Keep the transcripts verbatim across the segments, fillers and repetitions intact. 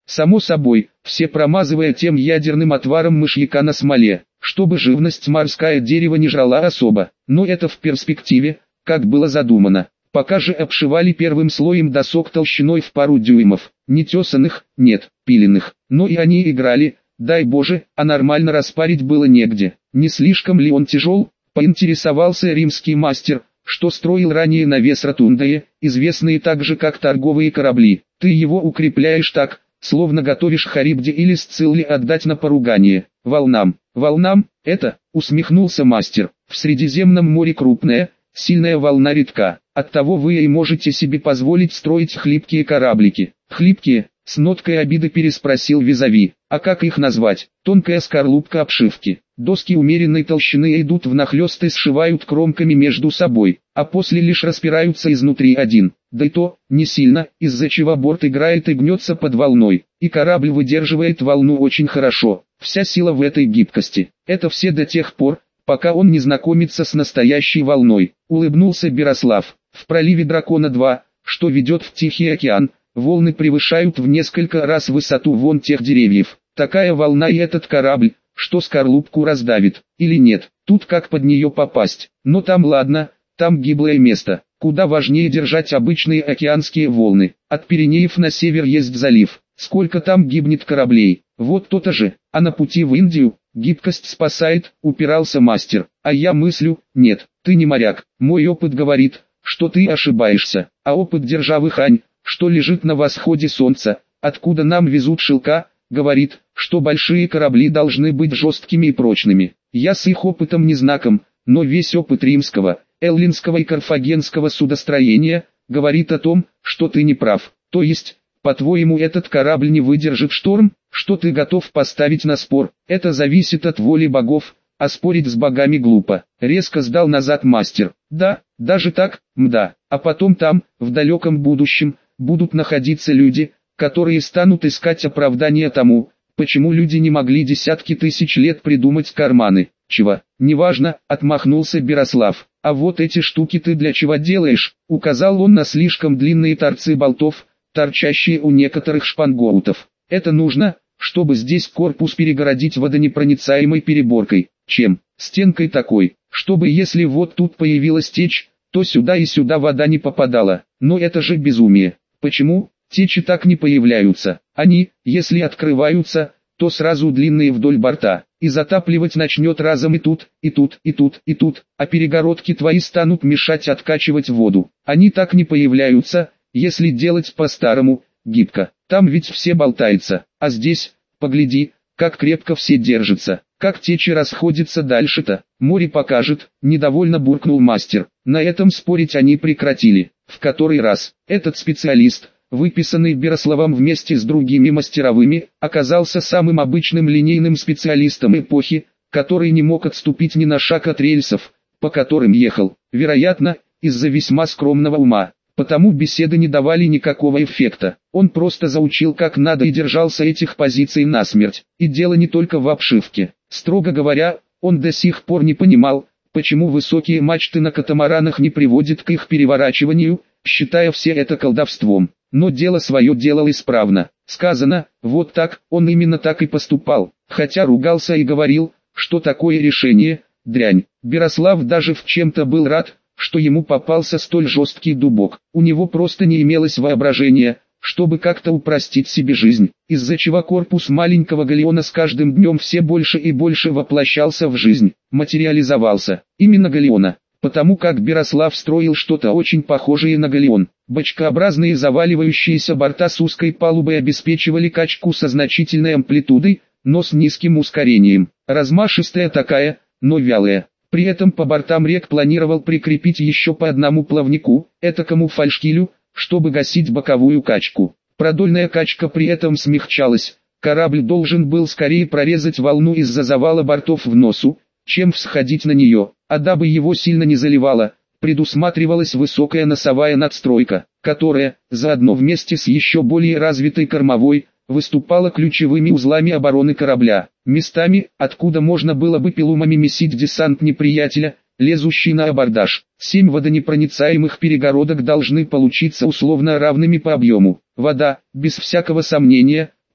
Само собой, все промазывая тем ядерным отваром мышьяка на смоле, чтобы живность морская дерево не жрала особо, но это в перспективе, как было задумано. Пока же обшивали первым слоем досок толщиной в пару дюймов, не тесаных, нет, пиленных, но и они играли, дай боже, а нормально распарить было негде. Не слишком ли он тяжел, поинтересовался римский мастер, что строил ранее навес ротундае, известные также как торговые корабли. Ты его укрепляешь так, словно готовишь Харибде или Сцилле отдать на поругание. Волнам, волнам, это, усмехнулся мастер, в Средиземном море крупная, сильная волна редка, оттого вы и можете себе позволить строить хлипкие кораблики. Хлипкие, с ноткой обиды переспросил визави, а как их назвать? Тонкая скорлупка обшивки. Доски умеренной толщины идут внахлёст и сшивают кромками между собой, а после лишь распираются изнутри один, да и то, не сильно, из-за чего борт играет и гнется под волной, и корабль выдерживает волну очень хорошо. Вся сила в этой гибкости. Это все до тех пор, пока он не знакомится с настоящей волной. Улыбнулся Берослав. В проливе Дракона два, что ведет в Тихий океан, волны превышают в несколько раз высоту вон тех деревьев. Такая волна и этот корабль, что скорлупку раздавит, или нет, тут как под нее попасть. Но там ладно, там гиблое место. Куда важнее держать обычные океанские волны. От Пиренеев на север есть залив. Сколько там гибнет кораблей, вот то-то же. А на пути в Индию, гибкость спасает, упирался мастер. А я мыслю, нет, ты не моряк. Мой опыт говорит, что ты ошибаешься. А опыт державы Хань, что лежит на восходе солнца, откуда нам везут шелка, говорит, что большие корабли должны быть жесткими и прочными. Я с их опытом не знаком, но весь опыт римского, эллинского и карфагенского судостроения говорит о том, что ты не прав. То есть, по-твоему, этот корабль не выдержит шторм? Что ты готов поставить на спор? Это зависит от воли богов, а спорить с богами глупо. Резко сдал назад мастер. Да, даже так, мда. А потом там, в далеком будущем, будут находиться люди, которые станут искать оправдание тому, почему люди не могли десятки тысяч лет придумать карманы. Чего? Неважно, отмахнулся Берослав. А вот эти штуки ты для чего делаешь? Указал он на слишком длинные торцы болтов, торчащие у некоторых шпангоутов. Это нужно, чтобы здесь корпус перегородить водонепроницаемой переборкой. Чем? Стенкой такой, чтобы если вот тут появилась течь, то сюда и сюда вода не попадала. Но это же безумие. Почему? Течи так не появляются. Они, если открываются, то сразу длинные вдоль борта, и затапливать начнет разом и тут, и тут, и тут, и тут, а перегородки твои станут мешать откачивать воду. Они так не появляются, если делать по-старому, гибко. Там ведь все болтается, а здесь, погляди, как крепко все держатся, как течи расходятся дальше-то. Море покажет, недовольно буркнул мастер. На этом спорить они прекратили. В который раз, этот специалист, выписанный Берославом вместе с другими мастеровыми, оказался самым обычным линейным специалистом эпохи, который не мог отступить ни на шаг от рельсов, по которым ехал, вероятно, из-за весьма скромного ума. Потому беседы не давали никакого эффекта. Он просто заучил как надо и держался этих позиций насмерть. И дело не только в обшивке. Строго говоря, он до сих пор не понимал, почему высокие мачты на катамаранах не приводят к их переворачиванию, считая все это колдовством. Но дело свое делал исправно. Сказано, вот так, он именно так и поступал. Хотя ругался и говорил, что такое решение, дрянь. Берослав даже в чем-то был рад, что ему попался столь жесткий дубок. У него просто не имелось воображения, чтобы как-то упростить себе жизнь, из-за чего корпус маленького галеона с каждым днем все больше и больше воплощался в жизнь, материализовался. Именно галеона, потому как Берослав строил что-то очень похожее на галеон. Бочкообразные заваливающиеся борта с узкой палубой обеспечивали качку со значительной амплитудой, но с низким ускорением. Размашистая такая, но вялая. При этом по бортам рек планировал прикрепить еще по одному плавнику, этакому фальшкилю, чтобы гасить боковую качку. Продольная качка при этом смягчалась, корабль должен был скорее прорезать волну из-за завала бортов в носу, чем всходить на нее, а дабы его сильно не заливало, предусматривалась высокая носовая надстройка, которая, заодно вместе с еще более развитой кормовой, выступала ключевыми узлами обороны корабля, местами, откуда можно было бы пилумами месить десант неприятеля, лезущий на абордаж. Семь водонепроницаемых перегородок должны получиться условно равными по объему. Вода, без всякого сомнения,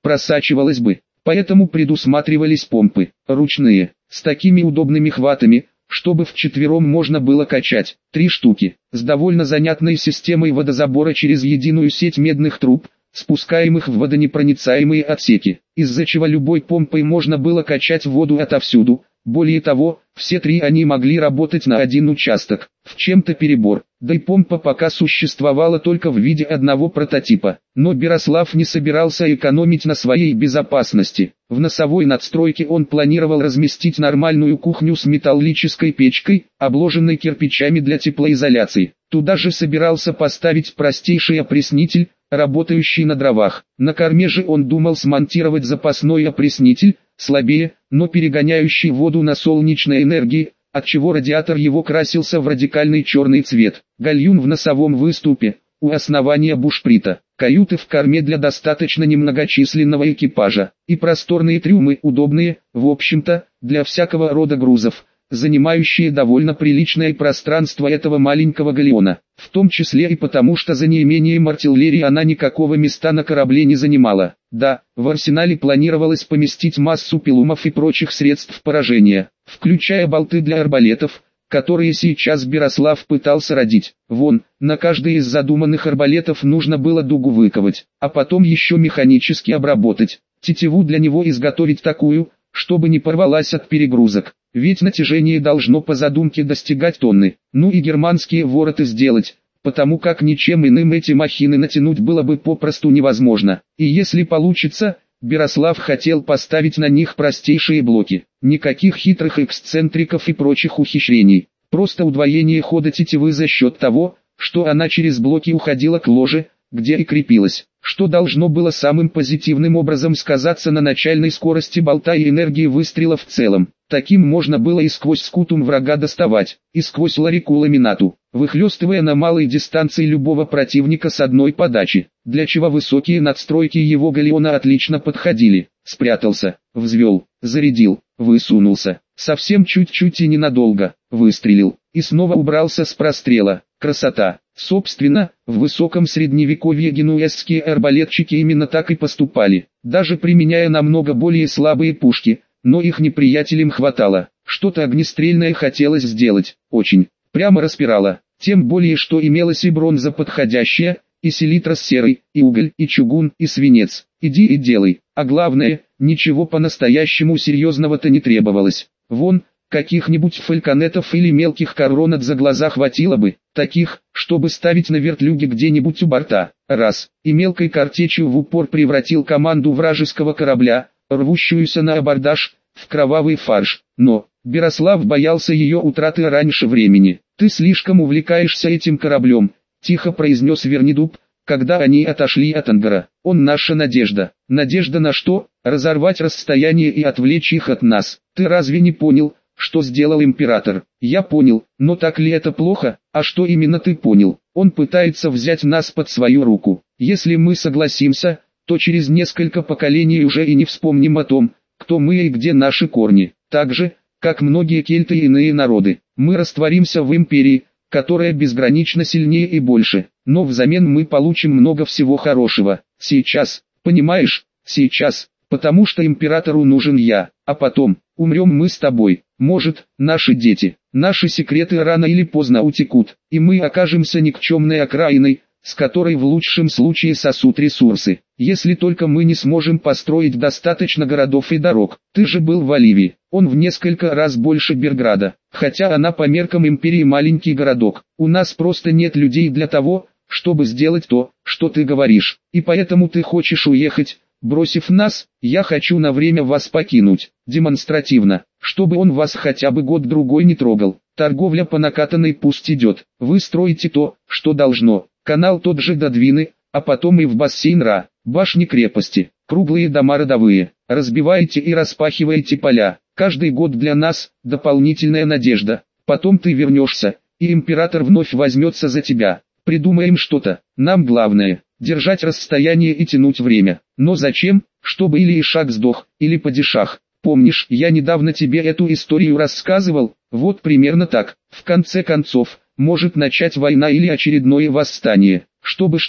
просачивалась бы. Поэтому предусматривались помпы, ручные, с такими удобными хватами, чтобы вчетвером можно было качать, три штуки, с довольно занятной системой водозабора через единую сеть медных труб, спускаемых в водонепроницаемые отсеки, из-за чего любой помпой можно было качать воду отовсюду. Более того, все три они могли работать на один участок, в чем-то перебор, да и помпа пока существовала только в виде одного прототипа. Но Берослав не собирался экономить на своей безопасности. В носовой надстройке он планировал разместить нормальную кухню с металлической печкой, обложенной кирпичами для теплоизоляции. Туда же собирался поставить простейший опреснитель, работающий на дровах. На корме же он думал смонтировать запасной опреснитель, слабее, но перегоняющий воду на солнечной энергии, отчего радиатор его красился в радикальный черный цвет. Гальюн в носовом выступе, у основания бушприта, каюты в корме для достаточно немногочисленного экипажа, и просторные трюмы, удобные, в общем-то, для всякого рода грузов, занимающие довольно приличное пространство этого маленького галеона, в том числе и потому, что за неимением артиллерии она никакого места на корабле не занимала. Да, в арсенале планировалось поместить массу пилумов и прочих средств поражения, включая болты для арбалетов, которые сейчас Берослав пытался родить. Вон, на каждый из задуманных арбалетов нужно было дугу выковать, а потом еще механически обработать, тетиву для него изготовить такую, чтобы не порвалась от перегрузок, ведь натяжение должно по задумке достигать тонны. Ну и германские вороты сделать, потому как ничем иным эти махины натянуть было бы попросту невозможно. И если получится, Берослав хотел поставить на них простейшие блоки, никаких хитрых эксцентриков и прочих ухищрений, просто удвоение хода тетивы за счет того, что она через блоки уходила к ложе, где и крепилась, что должно было самым позитивным образом сказаться на начальной скорости болта и энергии выстрела в целом. Таким можно было и сквозь скутум врага доставать, и сквозь ларику ламинату, выхлестывая на малой дистанции любого противника с одной подачи, для чего высокие надстройки его галеона отлично подходили. Спрятался, взвел, зарядил, высунулся, совсем чуть-чуть и ненадолго, выстрелил, и снова убрался с прострела. Красота! Собственно, в высоком средневековье генуэзские арбалетчики именно так и поступали, даже применяя намного более слабые пушки, но их неприятелям хватало. Что-то огнестрельное хотелось сделать, очень, прямо распирало, тем более что имелась и бронза подходящая, и селитра с серой, и уголь, и чугун, и свинец. Иди и делай, а главное, ничего по-настоящему серьезного-то не требовалось. Вон, каких-нибудь фальконетов или мелких коронок за глаза хватило бы, таких, чтобы ставить на вертлюге где-нибудь у борта. Раз, и мелкой картечью в упор превратил команду вражеского корабля, рвущуюся на абордаж, в кровавый фарш. Но Берослав боялся ее утраты раньше времени. «Ты слишком увлекаешься этим кораблем», — тихо произнес Вернидуб, когда они отошли от ангара. «Он наша надежда». «Надежда на что? Разорвать расстояние и отвлечь их от нас. Ты разве не понял, что сделал император?» «Я понял, но так ли это плохо? А что именно ты понял?» «Он пытается взять нас под свою руку. Если мы согласимся, то через несколько поколений уже и не вспомним о том, кто мы и где наши корни. Так же, как многие кельты и иные народы, мы растворимся в империи, которая безгранично сильнее и больше, но взамен мы получим много всего хорошего. Сейчас, понимаешь, сейчас, потому что императору нужен я, а потом, умрем мы с тобой, может, наши дети, наши секреты рано или поздно утекут, и мы окажемся никчемной окраиной, с которой в лучшем случае сосут ресурсы, если только мы не сможем построить достаточно городов и дорог. Ты же был в Оливии, он в несколько раз больше Берграда, хотя она по меркам империи маленький городок. У нас просто нет людей для того, чтобы сделать то, что ты говоришь, и поэтому ты хочешь уехать, бросив нас. Я хочу на время вас покинуть, демонстративно, чтобы он вас хотя бы год-другой не трогал. Торговля по накатанной пусть идет, вы строите то, что должно. Канал тот же до Двины, а потом и в бассейн Ра, башни крепости, круглые дома родовые, разбиваете и распахиваете поля, каждый год для нас, дополнительная надежда, потом ты вернешься, и император вновь возьмется за тебя, придумаем что-то, нам главное, держать расстояние и тянуть время, но зачем, чтобы или Ишак сдох, или падишах. Помнишь, я недавно тебе эту историю рассказывал, вот примерно так, в конце концов, может начать война или очередное восстание, чтобы что,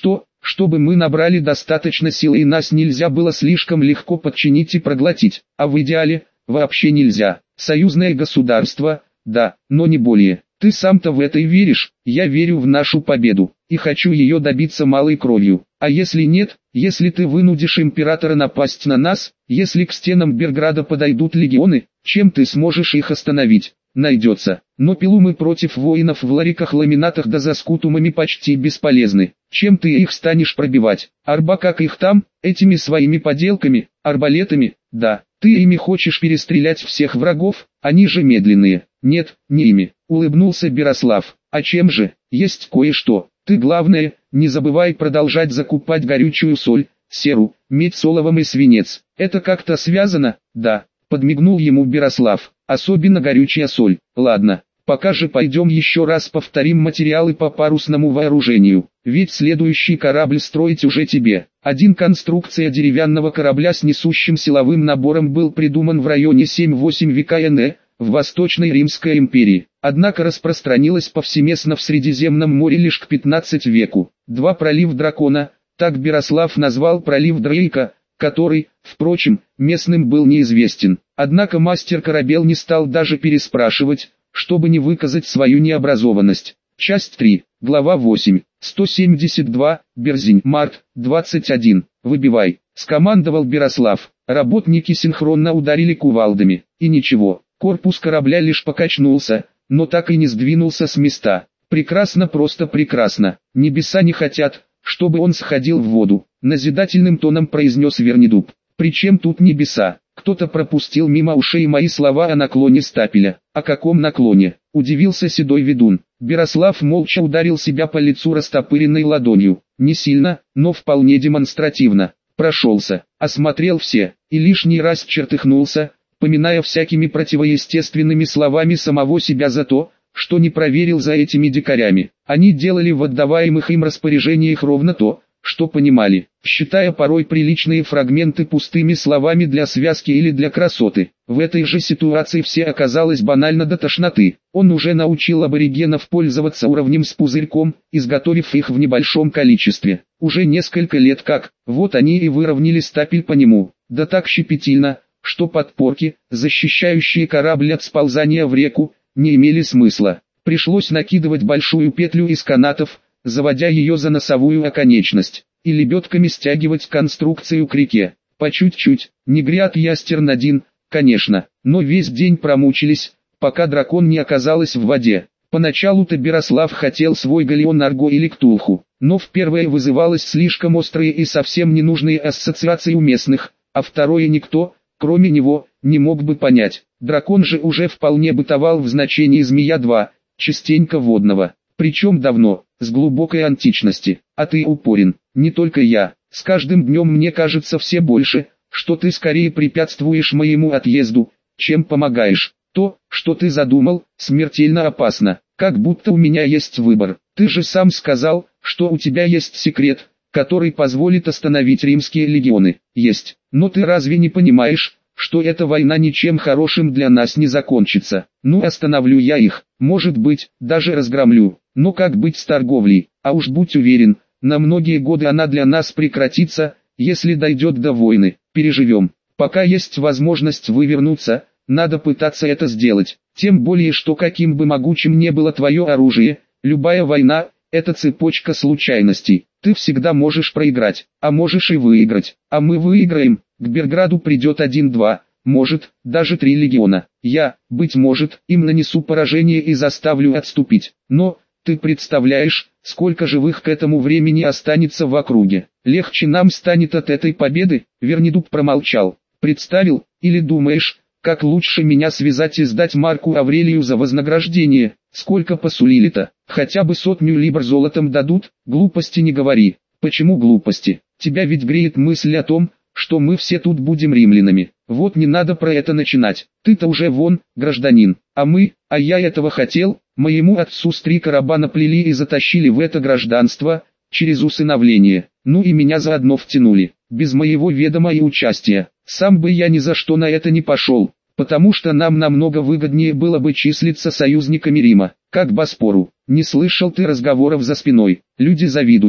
чтобы мы набрали достаточно сил и нас нельзя было слишком легко подчинить и проглотить, а в идеале, вообще нельзя. Союзное государство, да, но не более. Ты сам-то в это и веришь, я верю в нашу победу, и хочу ее добиться малой кровью. А если нет, если ты вынудишь императора напасть на нас, если к стенам Берграда подойдут легионы, чем ты сможешь их остановить? Найдется. Но пилумы против воинов в лариках-ламинатах да за скутумами почти бесполезны. Чем ты их станешь пробивать? Арба как их там, этими своими поделками, арбалетами, да. Ты ими хочешь перестрелять всех врагов, они же медленные. Нет, не ими, улыбнулся Берослав. А чем же? Есть кое-что. Ты главное, не забывай продолжать закупать горючую соль, серу, медь с оловом и свинец. Это как-то связано? Да. Подмигнул ему Берослав. Особенно горючая соль. Ладно, пока же пойдем еще раз повторим материалы по парусному вооружению. Ведь следующий корабль строить уже тебе. Один конструкция деревянного корабля с несущим силовым набором был придуман в районе семь-восемь века эн э, в Восточной Римской империи. Однако распространилась повсеместно в Средиземном море лишь к пятнадцатому веку. Два пролив Дракона, так Берослав назвал пролив Дрейка, который, впрочем, местным был неизвестен. Однако мастер-корабел не стал даже переспрашивать, чтобы не выказать свою необразованность. Часть три, глава восемь, сто семьдесят два, Берзинь, март, двадцать один, выбивай, скомандовал Берослав. Работники синхронно ударили кувалдами, и ничего, корпус корабля лишь покачнулся, но так и не сдвинулся с места. Прекрасно, просто прекрасно, небеса не хотят, чтобы он сходил в воду, назидательным тоном произнес Вернидуб. Причем тут небеса? Кто-то пропустил мимо ушей мои слова о наклоне стапеля. О каком наклоне? Удивился седой ведун. Берослав молча ударил себя по лицу растопыренной ладонью. Не сильно, но вполне демонстративно. Прошелся, осмотрел все, и лишний раз чертыхнулся, поминая всякими противоестественными словами самого себя за то, что не проверил за этими дикарями. Они делали в отдаваемых им распоряжениях ровно то, что понимали, считая порой приличные фрагменты пустыми словами для связки или для красоты. В этой же ситуации все оказалось банально до тошноты. Он уже научил аборигенов пользоваться уровнем с пузырьком, изготовив их в небольшом количестве. Уже несколько лет как, вот они и выровняли стапель по нему. Да так щепетильно, что подпорки, защищающие корабль от сползания в реку, не имели смысла. Пришлось накидывать большую петлю из канатов, заводя ее за носовую оконечность, и лебедками стягивать конструкцию к реке. По чуть-чуть, не гряд ястерн один, конечно, но весь день промучились, пока дракон не оказалась в воде. Поначалу-то Берослав хотел свой галеон Арго или Ктулху, но в первое вызывалось слишком острые и совсем ненужные ассоциации у местных, а второе никто, кроме него, не мог бы понять. Дракон же уже вполне бытовал в значении Змея-два, частенько водного. Причем давно, с глубокой античности. А ты упорен, не только я. С каждым днем мне кажется все больше, что ты скорее препятствуешь моему отъезду, чем помогаешь. То, что ты задумал, смертельно опасно. Как будто у меня есть выбор. Ты же сам сказал, что у тебя есть секрет, который позволит остановить римские легионы. Есть. Но ты разве не понимаешь, что эта война ничем хорошим для нас не закончится? Ну, остановлю я их, может быть, даже разгромлю. Но как быть с торговлей? А уж будь уверен, на многие годы она для нас прекратится, если дойдет до войны. Переживем. Пока есть возможность вывернуться, надо пытаться это сделать. Тем более, что каким бы могучим ни было твое оружие, любая война – это цепочка случайностей. Ты всегда можешь проиграть, а можешь и выиграть. А мы выиграем. К Берграду придет один-два, может, даже три легиона. Я, быть может, им нанесу поражение и заставлю отступить. Но, ты представляешь, сколько живых к этому времени останется в округе? Легче нам станет от этой победы? Вернидуб промолчал. Представил, или думаешь, как лучше меня связать и сдать Марку Аврелию за вознаграждение? Сколько посулили-то? Хотя бы сотню либр золотом дадут? Глупости не говори. Почему глупости? Тебя ведь греет мысль о том, что мы все тут будем римлянами. Вот не надо про это начинать. Ты-то уже вон, гражданин. А мы, а я этого хотел, моему отцу с три короба наплели и затащили в это гражданство, через усыновление. Ну и меня заодно втянули, без моего ведома и участия. Сам бы я ни за что на это не пошел, потому что нам намного выгоднее было бы числиться союзниками Рима, как Боспору. Не слышал ты разговоров за спиной, люди завидуют.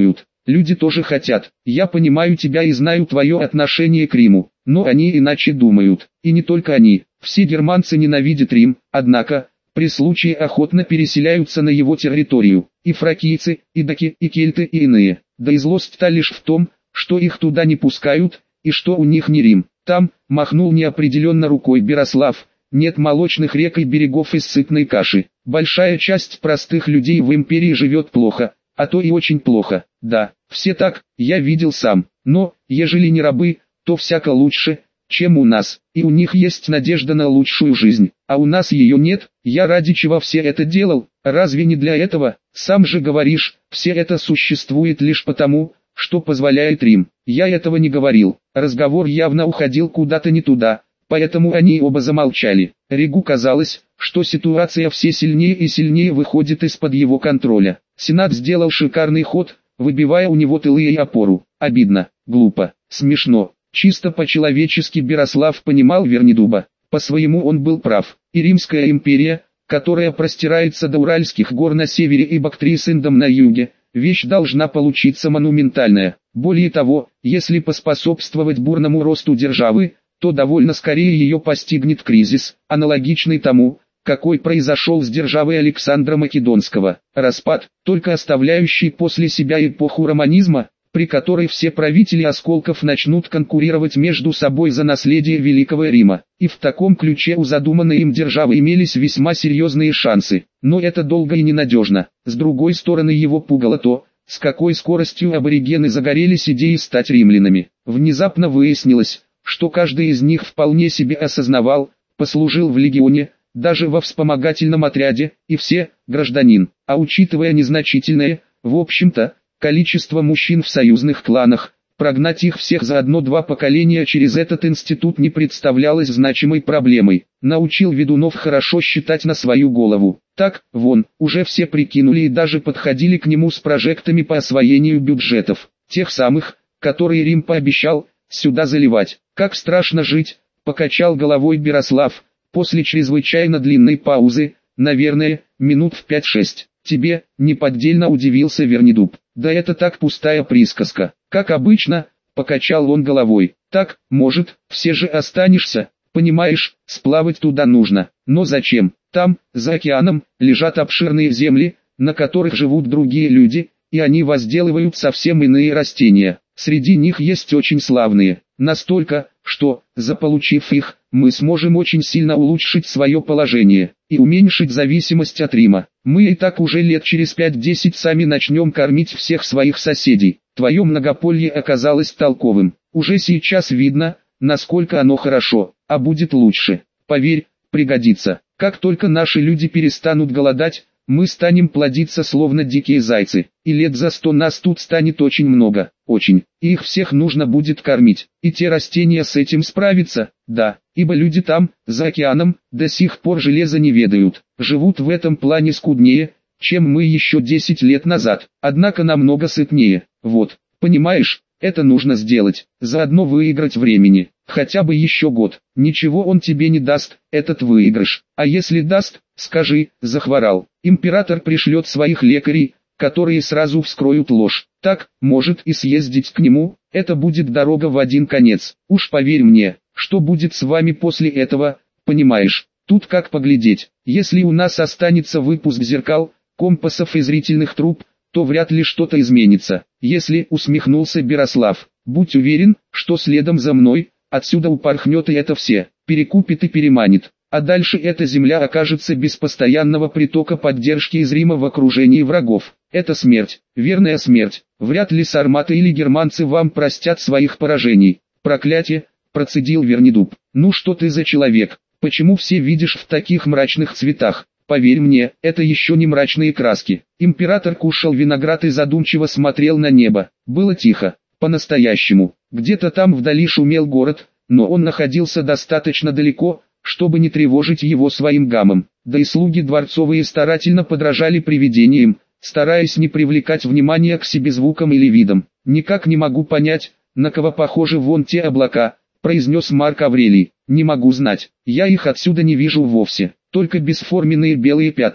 люди тоже хотят. Я понимаю тебя и знаю твое отношение к Риму, но они иначе думают. И не только они, все германцы ненавидят Рим, однако, при случае охотно переселяются на его территорию. И фракийцы, и даки, и кельты, и иные. Да и злость-то лишь в том, что их туда не пускают, и что у них не Рим. Там, махнул неопределенно рукой Берослав, нет молочных рек и берегов из сытной каши. Большая часть простых людей в империи живет плохо, а то и очень плохо. Да, все так, я видел сам. Но, ежели не рабы, то всяко лучше, чем у нас. И у них есть надежда на лучшую жизнь, а у нас ее нет. Я ради чего все это делал? Разве не для этого? Сам же говоришь, все это существует лишь потому, что позволяет Рим. Я этого не говорил. Разговор явно уходил куда-то не туда. Поэтому они оба замолчали. Ригу казалось, что ситуация все сильнее и сильнее выходит из-под его контроля. Сенат сделал шикарный ход, выбивая у него тылы и опору. Обидно, глупо, смешно. Чисто по-человечески Берослав понимал Вернидуба. По-своему он был прав. И Римская империя, которая простирается до Уральских гор на севере и Бактрии с Индом на юге, вещь должна получиться монументальная. Более того, если поспособствовать бурному росту державы, то довольно скорее ее постигнет кризис, аналогичный тому, какой произошел с державой Александра Македонского. Распад, только оставляющий после себя эпоху романизма, при которой все правители осколков начнут конкурировать между собой за наследие Великого Рима. И в таком ключе у задуманной им державы имелись весьма серьезные шансы. Но это долго и ненадежно. С другой стороны его пугало то, с какой скоростью аборигены загорелись идеей стать римлянами. Внезапно выяснилось, что каждый из них вполне себе осознавал, послужил в легионе, даже во вспомогательном отряде, и все – гражданин. А учитывая незначительное, в общем-то, количество мужчин в союзных кланах, прогнать их всех за одно-два поколения через этот институт не представлялось значимой проблемой. Научил ведунов хорошо считать на свою голову. Так, вон, уже все прикинули и даже подходили к нему с прожектами по освоению бюджетов, тех самых, которые Рим пообещал сюда заливать. Как страшно жить, покачал головой Берослав, после чрезвычайно длинной паузы, наверное, минут в пять-шесть. Тебе, неподдельно удивился Вернидуб. Да это так пустая присказка. Как обычно, покачал он головой. Так, может, все же останешься, понимаешь, сплавать туда нужно. Но зачем? Там, за океаном, лежат обширные земли, на которых живут другие люди, и они возделывают совсем иные растения. Среди них есть очень славные, настолько, что, заполучив их, мы сможем очень сильно улучшить свое положение и уменьшить зависимость от Рима. Мы и так уже лет через пять-десять сами начнем кормить всех своих соседей. Твое многополье оказалось толковым. Уже сейчас видно, насколько оно хорошо, а будет лучше. Поверь, пригодится. Как только наши люди перестанут голодать, мы станем плодиться словно дикие зайцы, и лет за сто нас тут станет очень много, очень, и их всех нужно будет кормить, и те растения с этим справятся, да, ибо люди там, за океаном, до сих пор железа не ведают, живут в этом плане скуднее, чем мы еще десять лет назад, однако намного сытнее, вот, понимаешь, это нужно сделать, заодно выиграть времени, хотя бы еще год, ничего он тебе не даст, этот выигрыш, а если даст, скажи, захворал, император пришлет своих лекарей, которые сразу вскроют ложь, так, может и съездить к нему, это будет дорога в один конец, уж поверь мне, что будет с вами после этого, понимаешь, тут как поглядеть, если у нас останется выпуск зеркал, компасов и зрительных труб, то вряд ли что-то изменится. Если, усмехнулся Берослав, будь уверен, что следом за мной, отсюда упорхнет и это все, перекупит и переманит, а дальше эта земля окажется без постоянного притока поддержки из Рима в окружении врагов. Это смерть, верная смерть, вряд ли сарматы или германцы вам простят своих поражений. Проклятие, процедил Вернидуб, ну что ты за человек, почему все видишь в таких мрачных цветах? Поверь мне, это еще не мрачные краски. Император кушал виноград и задумчиво смотрел на небо. Было тихо, по-настоящему. Где-то там вдали шумел город, но он находился достаточно далеко, чтобы не тревожить его своим гамом. Да и слуги дворцовые старательно подражали привидениям, стараясь не привлекать внимания к себе звуком или видом. «Никак не могу понять, на кого похожи вон те облака», — произнес Марк Аврелий. «Не могу знать, я их отсюда не вижу вовсе. Только бесформенные белые пятна.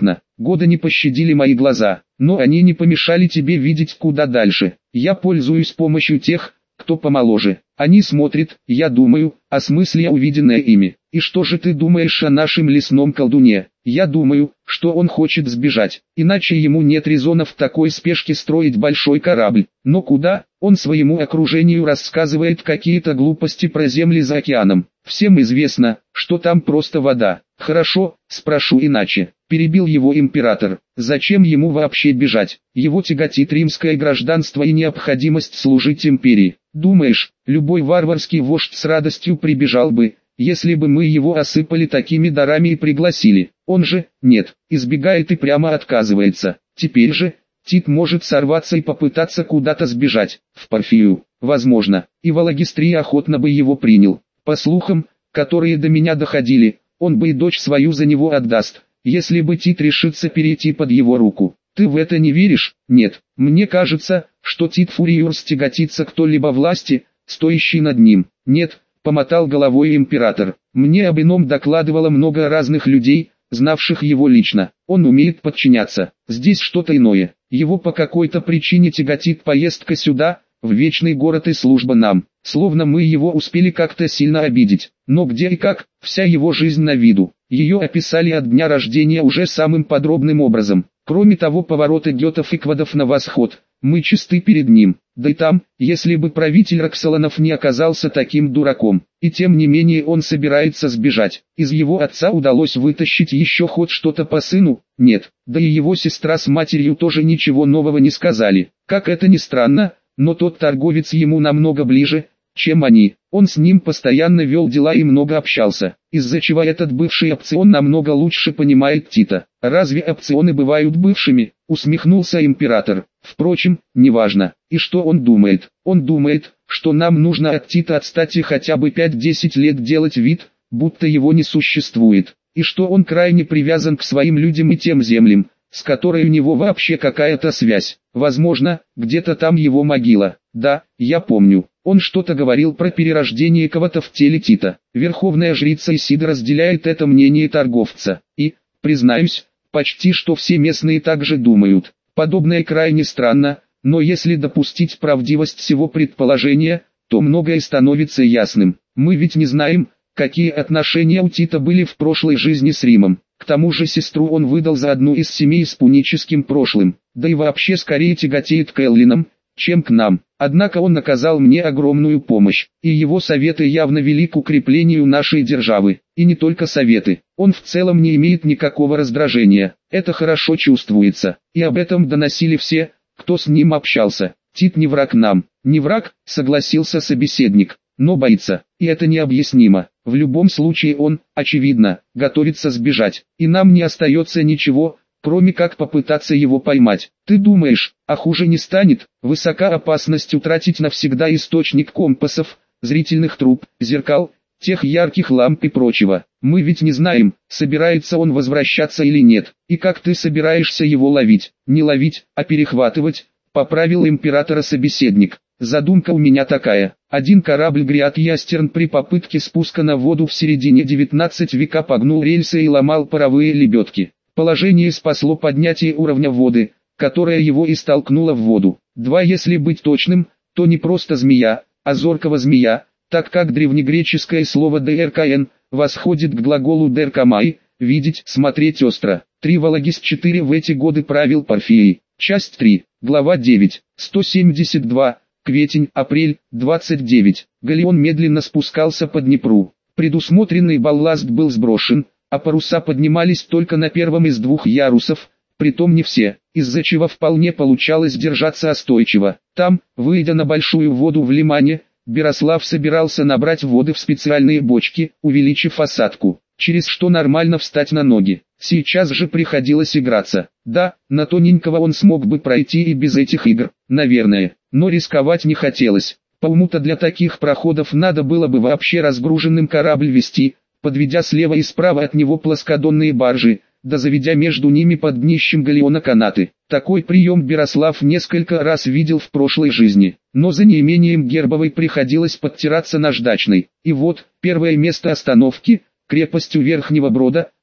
Годы не пощадили мои глаза, но они не помешали тебе видеть куда дальше. Я пользуюсь помощью тех, кто помоложе. Они смотрят, я думаю, о смысле увиденное ими. И что же ты думаешь о нашем лесном колдуне? Я думаю, что он хочет сбежать, иначе ему нет резона в такой спешке строить большой корабль. Но куда? Он своему окружению рассказывает какие-то глупости про земли за океаном. Всем известно, что там просто вода. Хорошо, спрошу иначе. Перебил его император. Зачем ему вообще бежать? Его тяготит римское гражданство и необходимость служить империи. Думаешь, любой варварский вождь с радостью прибежал бы, если бы мы его осыпали такими дарами и пригласили? Он же, нет, избегает и прямо отказывается. Теперь же, Тит может сорваться и попытаться куда-то сбежать, в Парфию, возможно, и Валагистрий охотно бы его принял. По слухам, которые до меня доходили, он бы и дочь свою за него отдаст, если бы Тит решится перейти под его руку. Ты в это не веришь? Нет. Мне кажется, что Тит Фуриорс тяготится кто-либо власти, стоящий над ним. Нет, помотал головой император. Мне об ином докладывало много разных людей, знавших его лично. Он умеет подчиняться. Здесь что-то иное. Его по какой-то причине тяготит поездка сюда, в вечный город и служба нам. Словно мы его успели как-то сильно обидеть. Но где и как, вся его жизнь на виду. Ее описали от дня рождения уже самым подробным образом. Кроме того, повороты гетов и квадов на восход, мы чисты перед ним. Да и там, если бы правитель Роксоланов не оказался таким дураком, и тем не менее он собирается сбежать. Из его отца удалось вытащить еще хоть что-то по сыну? Нет. Да и его сестра с матерью тоже ничего нового не сказали. Как это ни странно, но тот торговец ему намного ближе, чем они. Он с ним постоянно вел дела и много общался, из-за чего этот бывший опцион намного лучше понимает Тита. Разве опционы бывают бывшими? Усмехнулся император. Впрочем, неважно. И что он думает? Он думает, что нам нужно от Тита отстать и хотя бы пять-десять лет делать вид, будто его не существует. И что он крайне привязан к своим людям и тем землям, с которой у него вообще какая-то связь. Возможно, где-то там его могила. Да, я помню. Он что-то говорил про перерождение кого-то в теле Тита. Верховная жрица Исида разделяет это мнение торговца. И, признаюсь, почти что все местные так же думают. Подобное крайне странно, но если допустить правдивость всего предположения, то многое становится ясным. Мы ведь не знаем, какие отношения у Тита были в прошлой жизни с Римом. К тому же сестру он выдал за одну из семей с пуническим прошлым, да и вообще скорее тяготеет к эллинам, чем к нам. Однако он оказал мне огромную помощь, и его советы явно вели к укреплению нашей державы. И не только советы, он в целом не имеет никакого раздражения, это хорошо чувствуется, и об этом доносили все, кто с ним общался. Тит не враг нам, не враг, согласился собеседник, но боится, и это необъяснимо. В любом случае он, очевидно, готовится сбежать, и нам не остается ничего, кроме как попытаться его поймать. Ты думаешь, а хуже не станет? Высока опасность утратить навсегда источник компасов, зрительных труб, зеркал, тех ярких ламп и прочего. Мы ведь не знаем, собирается он возвращаться или нет, и как ты собираешься его ловить. Не ловить, а перехватывать, поправил императора собеседник. Задумка у меня такая. Один корабль Гриат Ястерн при попытке спуска на воду в середине девятнадцатого века погнул рельсы и ломал паровые лебедки. Положение спасло поднятие уровня воды, которое его и столкнуло в воду. Два, если быть точным, то не просто змея, а зоркого змея, так как древнегреческое слово «дркн» восходит к глаголу «деркамай», видеть, смотреть остро. Три Валагис четыре в эти годы правил Парфией. Часть три, глава девять, сто семьдесят два, Кветень, апрель, двадцать девять. Галеон медленно спускался по Днепру. Предусмотренный балласт был сброшен, а паруса поднимались только на первом из двух ярусов, притом не все, из-за чего вполне получалось держаться остойчиво. Там, выйдя на большую воду в лимане, Берослав собирался набрать воды в специальные бочки, увеличив осадку, через что нормально встать на ноги. Сейчас же приходилось играться. Да, на тоненького он смог бы пройти и без этих игр, наверное, но рисковать не хотелось. По уму-то для таких проходов надо было бы вообще разгруженным корабль вести, подведя слева и справа от него плоскодонные баржи, да заведя между ними под днищем галеона канаты. Такой прием Берослав несколько раз видел в прошлой жизни, но за неимением Гербовой приходилось подтираться наждачной. И вот, первое место остановки, крепость у Верхнего Брода,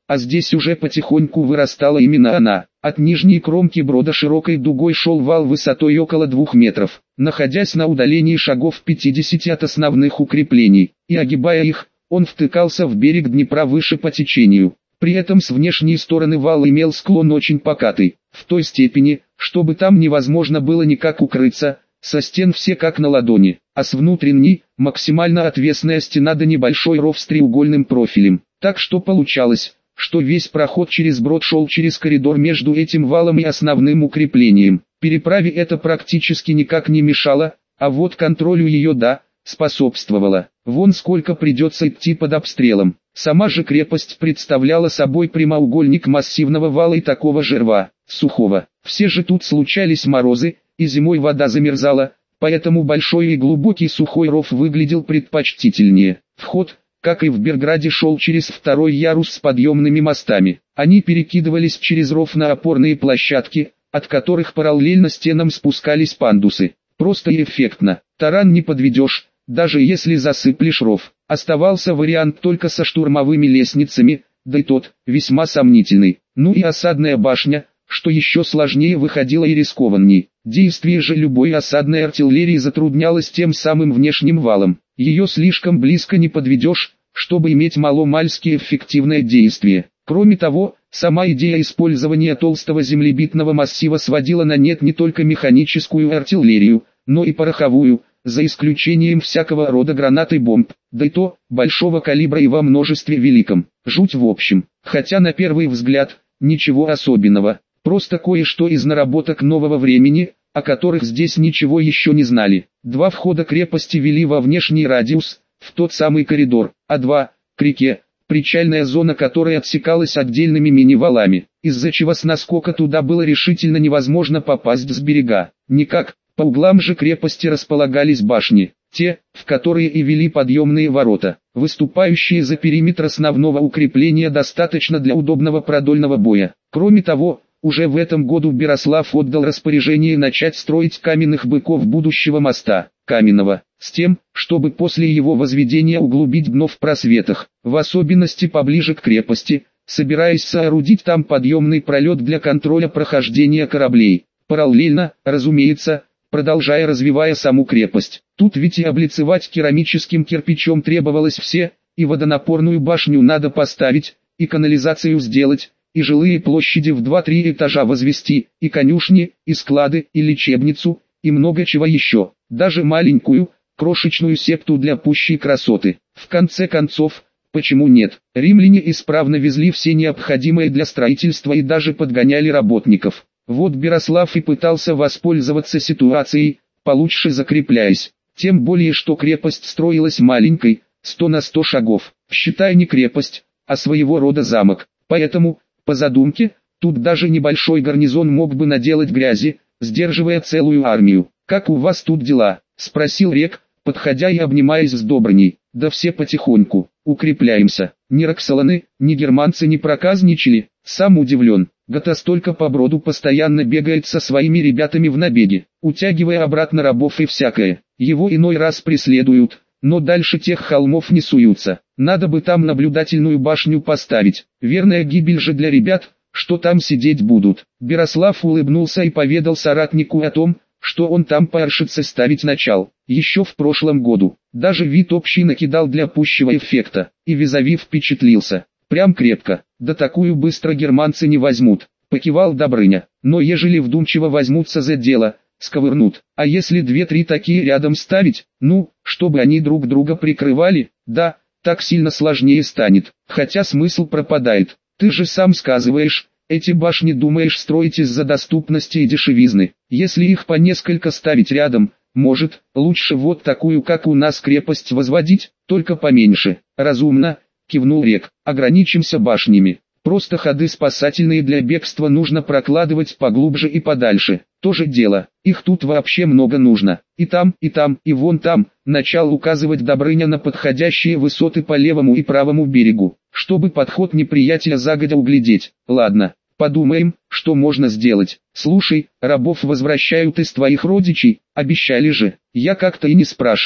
а здесь уже потихоньку вырастала именно она. От нижней кромки брода широкой дугой шел вал высотой около двух метров, находясь на удалении шагов пятидесяти от основных укреплений, и огибая их, он втыкался в берег Днепра выше по течению. При этом с внешней стороны вал имел склон очень покатый, в той степени, чтобы там невозможно было никак укрыться, со стен все как на ладони, а с внутренней, максимально отвесная стена да небольшой ров с треугольным профилем. Так что получалось, что весь проход через брод шел через коридор между этим валом и основным укреплением. Переправе это практически никак не мешало, а вот контролю ее да, способствовало. Вон сколько придется идти под обстрелом. Сама же крепость представляла собой прямоугольник массивного вала и такого же рва, сухого. Все же тут случались морозы, и зимой вода замерзала, поэтому большой и глубокий сухой ров выглядел предпочтительнее. Вход, как и в Берграде, шел через второй ярус с подъемными мостами. Они перекидывались через ров на опорные площадки, от которых параллельно стенам спускались пандусы. Просто и эффектно. Таран не подведешь, даже если засыплешь ров. Оставался вариант только со штурмовыми лестницами, да и тот, весьма сомнительный. Ну и осадная башня, что еще сложнее выходило и рискованней. Действие же любой осадной артиллерии затруднялось тем самым внешним валом. Ее слишком близко не подведешь, чтобы иметь маломальски эффективное действие. Кроме того, сама идея использования толстого землебитного массива сводила на нет не только механическую артиллерию, но и пороховую, за исключением всякого рода гранат и бомб, да и то, большого калибра и во множестве великом. Жуть в общем, хотя на первый взгляд, ничего особенного, просто кое-что из наработок нового времени, о которых здесь ничего еще не знали. Два входа крепости вели во внешний радиус, в тот самый коридор, а два – к реке, причальная зона которой отсекалась отдельными мини-валами, из-за чего с наскока туда было решительно невозможно попасть с берега. Никак. По углам же крепости располагались башни, те, в которые и вели подъемные ворота, выступающие за периметр основного укрепления достаточно для удобного продольного боя. Кроме того, уже в этом году Берослав отдал распоряжение начать строить каменных быков будущего моста, каменного, с тем, чтобы после его возведения углубить дно в просветах, в особенности поближе к крепости, собираясь соорудить там подъемный пролет для контроля прохождения кораблей. Параллельно, разумеется, продолжая развивая саму крепость. Тут ведь и облицевать керамическим кирпичом требовалось все, и водонапорную башню надо поставить, и канализацию сделать, и жилые площади в два-три этажа возвести, и конюшни, и склады, и лечебницу, и много чего еще, даже маленькую, крошечную септу для пущей красоты. В конце концов, почему нет? Римляне исправно везли все необходимое для строительства и даже подгоняли работников. Вот Берослав и пытался воспользоваться ситуацией, получше закрепляясь. Тем более, что крепость строилась маленькой, сто на сто шагов. Считай, не крепость, а своего рода замок. Поэтому, по задумке, тут даже небольшой гарнизон мог бы наделать грязи, сдерживая целую армию. «Как у вас тут дела?» – спросил Рек, подходя и обнимаясь с Добрыней. «Да все потихоньку, укрепляемся. Ни роксоланы, ни германцы не проказничали». Сам удивлен. Гата столько по броду постоянно бегает со своими ребятами в набеге, утягивая обратно рабов и всякое. Его иной раз преследуют, но дальше тех холмов не суются. Надо бы там наблюдательную башню поставить. Верная гибель же для ребят, что там сидеть будут. Берослав улыбнулся и поведал соратнику о том, что он там пооршится ставить начал. Еще в прошлом году. Даже вид общий накидал для пущего эффекта, и визави впечатлился. Прям крепко, да такую быстро германцы не возьмут, покивал Добрыня. Но ежели вдумчиво возьмутся за дело, сковырнут. А если две-три такие рядом ставить, ну, чтобы они друг друга прикрывали, да, так сильно сложнее станет. Хотя смысл пропадает. Ты же сам сказываешь, эти башни думаешь строить из-за доступности и дешевизны. Если их по несколько ставить рядом, может, лучше вот такую, как у нас, крепость возводить, только поменьше. Разумно, кивнул Рек. Ограничимся башнями. Просто ходы спасательные для бегства нужно прокладывать поглубже и подальше. То же дело, их тут вообще много нужно. И там, и там, и вон там. Начал указывать Добрыня на подходящие высоты по левому и правому берегу, чтобы подход неприятеля загодя углядеть. Ладно, подумаем, что можно сделать. Слушай, рабов возвращают из твоих родичей, обещали же. Я как-то и не спрашивал.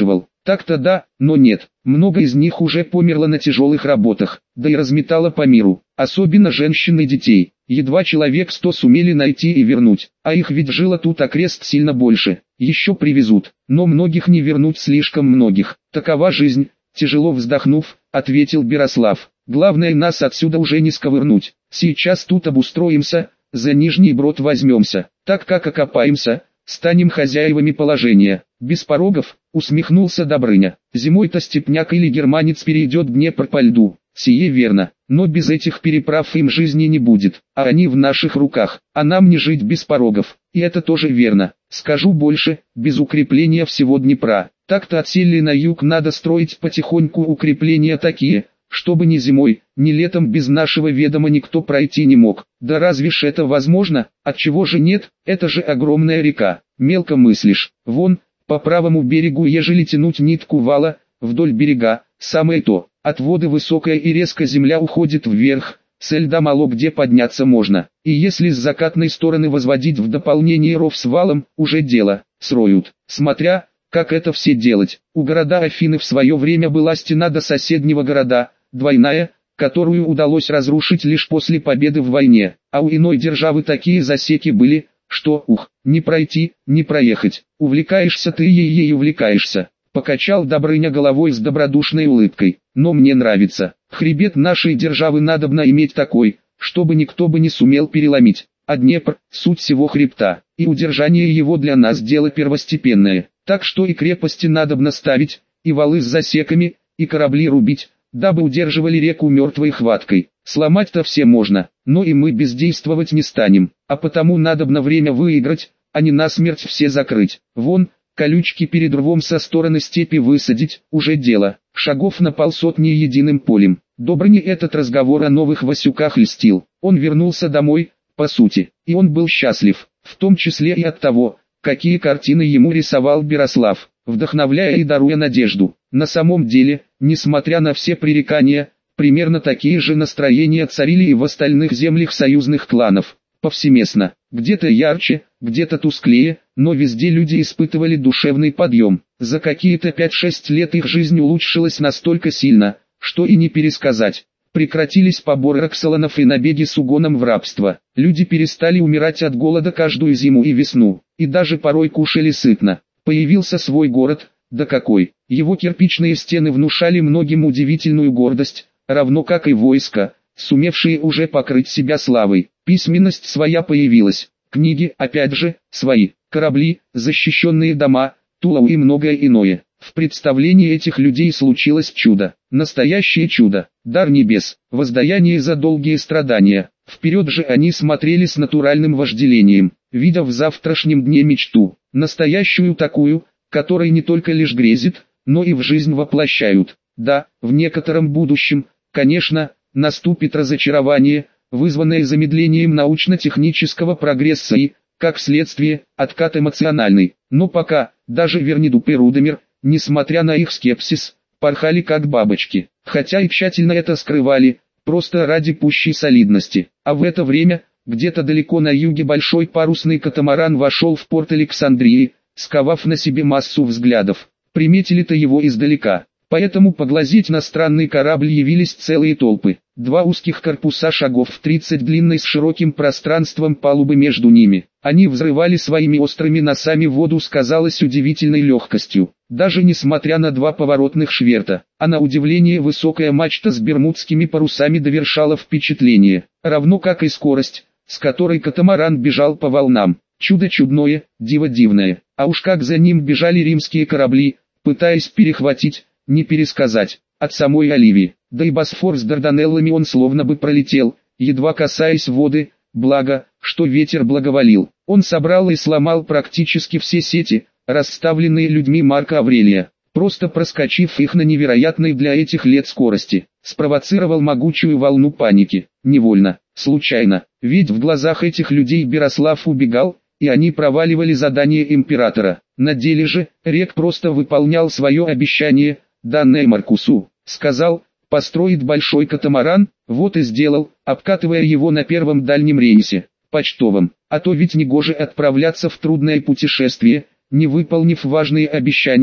Так-то да, но нет. Много из них уже померло на тяжелых работах, да и разметало по миру, особенно женщин и детей. Едва человек сто сумели найти и вернуть, а их ведь жило тут окрест сильно больше. Еще привезут, но многих не вернуть, слишком многих. Такова жизнь, тяжело вздохнув, ответил Берослав. Главное, нас отсюда уже не сковырнуть. Сейчас тут обустроимся, за Нижний Брод возьмемся. Так как окопаемся, станем хозяевами положения. Без порогов, усмехнулся Добрыня. Зимой-то степняк или германец перейдет Днепр по льду. Сие верно, но без этих переправ им жизни не будет, а они в наших руках, а нам не жить без порогов. И это тоже верно. Скажу больше, без укрепления всего Днепра. Так-то от сели на юг надо строить потихоньку укрепления такие, чтобы ни зимой, ни летом без нашего ведома никто пройти не мог. Да разве ж это возможно? Отчего же нет? Это же огромная река. Мелко мыслишь. Вон, по правому берегу, ежели тянуть нитку вала, вдоль берега, самое то. От воды высокая и резко земля уходит вверх, с льда мало где подняться можно. И если с закатной стороны возводить в дополнение ров с валом, уже дело, сроют. Смотря, как это все делать. У города Афины в свое время была стена до соседнего города, двойная, которую удалось разрушить лишь после победы в войне. А у иной державы такие засеки были, что, ух, не пройти, не проехать. Увлекаешься ты ей и увлекаешься. Покачал Добрыня головой с добродушной улыбкой. Но мне нравится. Хребет нашей державы надобно иметь такой, чтобы никто бы не сумел переломить. А Днепр – суть всего хребта, и удержание его для нас дело первостепенное. Так что и крепости надобно ставить, и валы с засеками, и корабли рубить, дабы удерживали реку мертвой хваткой. Сломать-то все можно, но и мы бездействовать не станем, а потому надобно время выиграть, а не насмерть все закрыть. Вон, колючки перед рвом со стороны степи высадить, уже дело, шагов на полсотни единым полем. Добрыне этот разговор о новых Васюках льстил. Он вернулся домой, по сути, и он был счастлив, в том числе и от того, какие картины ему рисовал Берослав, вдохновляя и даруя надежду. На самом деле, несмотря на все пререкания, примерно такие же настроения царили и в остальных землях союзных кланов, повсеместно, где-то ярче, где-то тусклее, но везде люди испытывали душевный подъем. За какие-то пять-шесть лет их жизнь улучшилась настолько сильно, что и не пересказать. Прекратились поборы роксоланов и набеги с угоном в рабство. Люди перестали умирать от голода каждую зиму и весну, и даже порой кушали сытно. Появился свой город, да какой! Его кирпичные стены внушали многим удивительную гордость, равно как и войска, сумевшие уже покрыть себя славой. Письменность своя появилась, книги, опять же, свои, корабли, защищенные дома, Тулау и многое иное. В представлении этих людей случилось чудо, настоящее чудо, дар небес, воздаяние за долгие страдания. Вперед же они смотрели с натуральным вожделением, видя в завтрашнем дне мечту, настоящую такую, которой не только лишь грезит, но и в жизнь воплощают. Да, в некотором будущем, конечно, наступит разочарование, вызванное замедлением научно-технического прогресса и, как следствие, откат эмоциональный. Но пока, даже Вернидуб и Рудомир, несмотря на их скепсис, порхали как бабочки, хотя и тщательно это скрывали, просто ради пущей солидности. А в это время, где-то далеко на юге большой парусный катамаран вошел в порт Александрии, сковав на себе массу взглядов. Приметили-то его издалека, поэтому поглазеть на странный корабль явились целые толпы. Два узких корпуса шагов в тридцать длинной с широким пространством палубы между ними. Они взрывали своими острыми носами воду с, казалось, удивительной легкостью, даже несмотря на два поворотных шверта. А на удивление высокая мачта с бермудскими парусами довершала впечатление, равно как и скорость, с которой катамаран бежал по волнам. Чудо чудное, диво дивное. А уж как за ним бежали римские корабли, пытаясь перехватить, не пересказать. От самой Оливии, да и Босфор с Дарданеллами он словно бы пролетел, едва касаясь воды, благо, что ветер благоволил. Он собрал и сломал практически все сети, расставленные людьми Марка Аврелия, просто проскочив их на невероятной для этих лет скорости, спровоцировал могучую волну паники, невольно, случайно, ведь в глазах этих людей Берослав убегал, и они проваливали задание императора. На деле же, Рек просто выполнял свое обещание, данное Маркусу. Сказал, построит большой катамаран, вот и сделал, обкатывая его на первом дальнем рейсе, почтовом. А то ведь негоже отправляться в трудное путешествие, не выполнив важные обещания.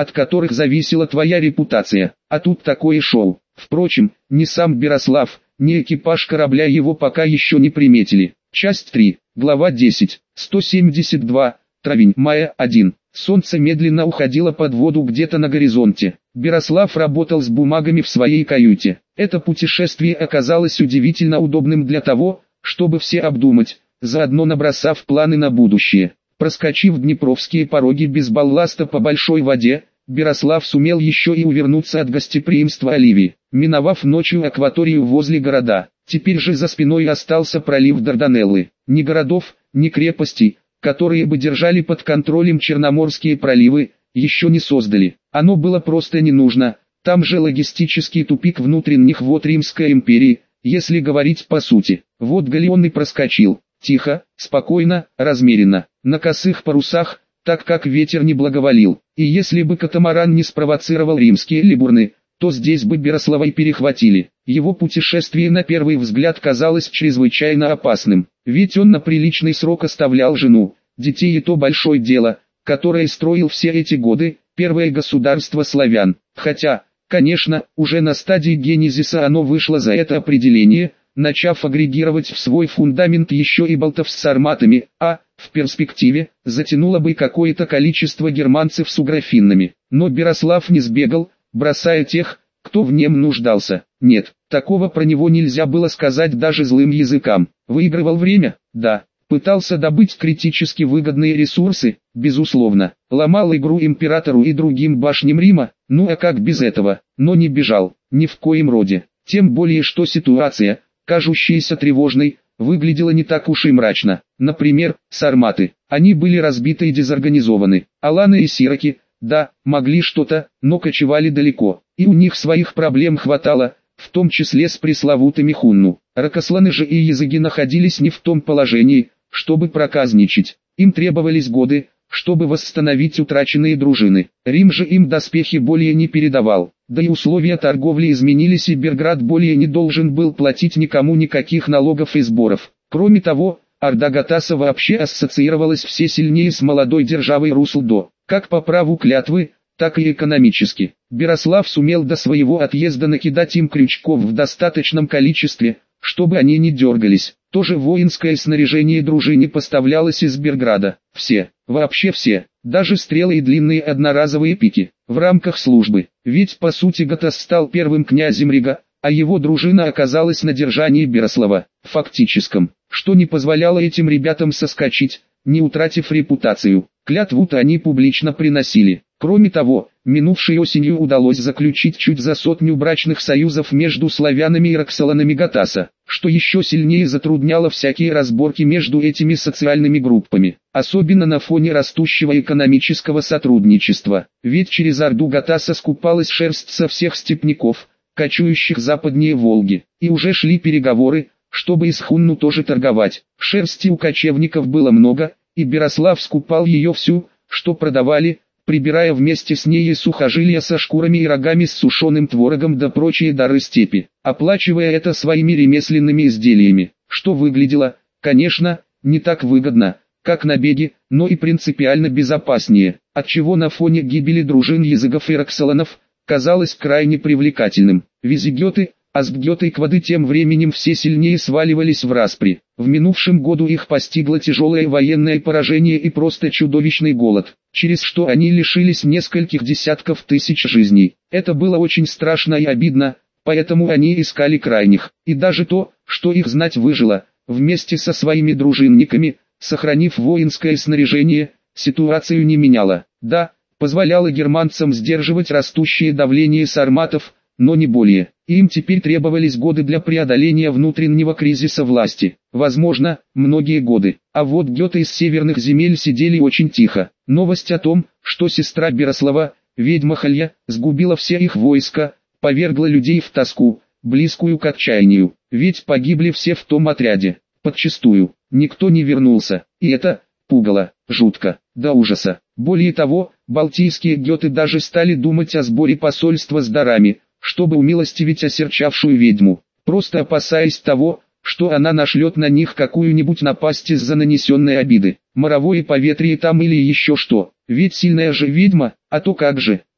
от которых зависела твоя репутация, а тут такое шоу. Впрочем, ни сам Берослав, ни экипаж корабля его пока еще не приметили. Часть три, глава десять, сто семьдесят два, травень, мая, один. Солнце медленно уходило под воду где-то на горизонте. Берослав работал с бумагами в своей каюте. Это путешествие оказалось удивительно удобным для того, чтобы все обдумать, заодно набросав планы на будущее. Проскочив Днепровские пороги без балласта по большой воде, Берослав сумел еще и увернуться от гостеприимства Оливии, миновав ночью акваторию возле города. Теперь же за спиной остался пролив Дарданеллы. Ни городов, ни крепостей, которые бы держали под контролем Черноморские проливы, еще не создали. Оно было просто не нужно. Там же логистический тупик внутренних вод Римской империи, если говорить по сути. Вот галеон и проскочил. Тихо, спокойно, размеренно, на косых парусах, так как ветер не благоволил. И если бы катамаран не спровоцировал римские либурны, то здесь бы Берослава и перехватили. Его путешествие на первый взгляд казалось чрезвычайно опасным, ведь он на приличный срок оставлял жену, детей, и то большое дело, которое строил все эти годы, первое государство славян. Хотя, конечно, уже на стадии генезиса оно вышло за это определение, начав агрегировать в свой фундамент еще и балтов с сарматами, а, в перспективе, затянуло бы какое-то количество германцев с угрофиннами. Но Берослав не сбегал, бросая тех, кто в нем нуждался. Нет, такого про него нельзя было сказать даже злым языкам. Выигрывал время? Да. Пытался добыть критически выгодные ресурсы? Безусловно. Ломал игру императору и другим башням Рима? Ну а как без этого? Но не бежал, ни в коем роде. Тем более, что ситуация, кажущаяся тревожной, выглядела не так уж и мрачно. Например, сарматы. Они были разбиты и дезорганизованы. Аланы и сираки, да, могли что-то, но кочевали далеко. И у них своих проблем хватало, в том числе с пресловутыми хунну. Ракосланы же и языки находились не в том положении, чтобы проказничать. Им требовались годы, чтобы восстановить утраченные дружины. Рим же им доспехи более не передавал. Да и условия торговли изменились, и Берград более не должен был платить никому никаких налогов и сборов. Кроме того, орда Гатаса вообще ассоциировалась все сильнее с молодой державой Руслдо, как по праву клятвы, так и экономически. Берослав сумел до своего отъезда накидать им крючков в достаточном количестве, чтобы они не дергались. Тоже воинское снаряжение дружине поставлялось из Берграда. Все, вообще все, даже стрелы и длинные одноразовые пики, в рамках службы. Ведь по сути Гатас стал первым князем Рига, а его дружина оказалась на держании Берослава, фактическом, что не позволяло этим ребятам соскочить, не утратив репутацию. Клятву-то они публично приносили. Кроме того, минувшей осенью удалось заключить чуть за сотню брачных союзов между славянами и роксоланами Гатаса, что еще сильнее затрудняло всякие разборки между этими социальными группами, особенно на фоне растущего экономического сотрудничества. Ведь через орду Гатаса скупалась шерсть со всех степняков, кочующих западнее Волги, и уже шли переговоры, чтобы из хунну тоже торговать. Шерсти у кочевников было много, и Берослав скупал ее всю, что продавали, прибирая вместе с ней и сухожилия со шкурами и рогами с сушеным творогом да прочие дары степи, оплачивая это своими ремесленными изделиями, что выглядело, конечно, не так выгодно, как набеги, но и принципиально безопаснее, отчего на фоне гибели дружин языков и роксоланов, казалось крайне привлекательным. Визигеты, Асггеты и Квады тем временем все сильнее сваливались в распри. В минувшем году их постигло тяжелое военное поражение и просто чудовищный голод, через что они лишились нескольких десятков тысяч жизней. Это было очень страшно и обидно, поэтому они искали крайних. И даже то, что их знать выжило, вместе со своими дружинниками, сохранив воинское снаряжение, ситуацию не меняло. Да, позволяло германцам сдерживать растущее давление сарматов, но не более. Им теперь требовались годы для преодоления внутреннего кризиса власти. Возможно, многие годы. А вот геты из северных земель сидели очень тихо. Новость о том, что сестра Берослава, ведьма Халья, сгубила все их войска, повергла людей в тоску, близкую к отчаянию. Ведь погибли все в том отряде. Подчистую. Никто не вернулся. И это пугало, жутко, до ужаса. Более того, балтийские геты даже стали думать о сборе посольства с дарами, чтобы умилостивить осерчавшую ведьму, просто опасаясь того, что она нашлет на них какую-нибудь напасть из-за нанесенной обиды, моровое поветрие там или еще что, ведь сильная же ведьма, а то как же.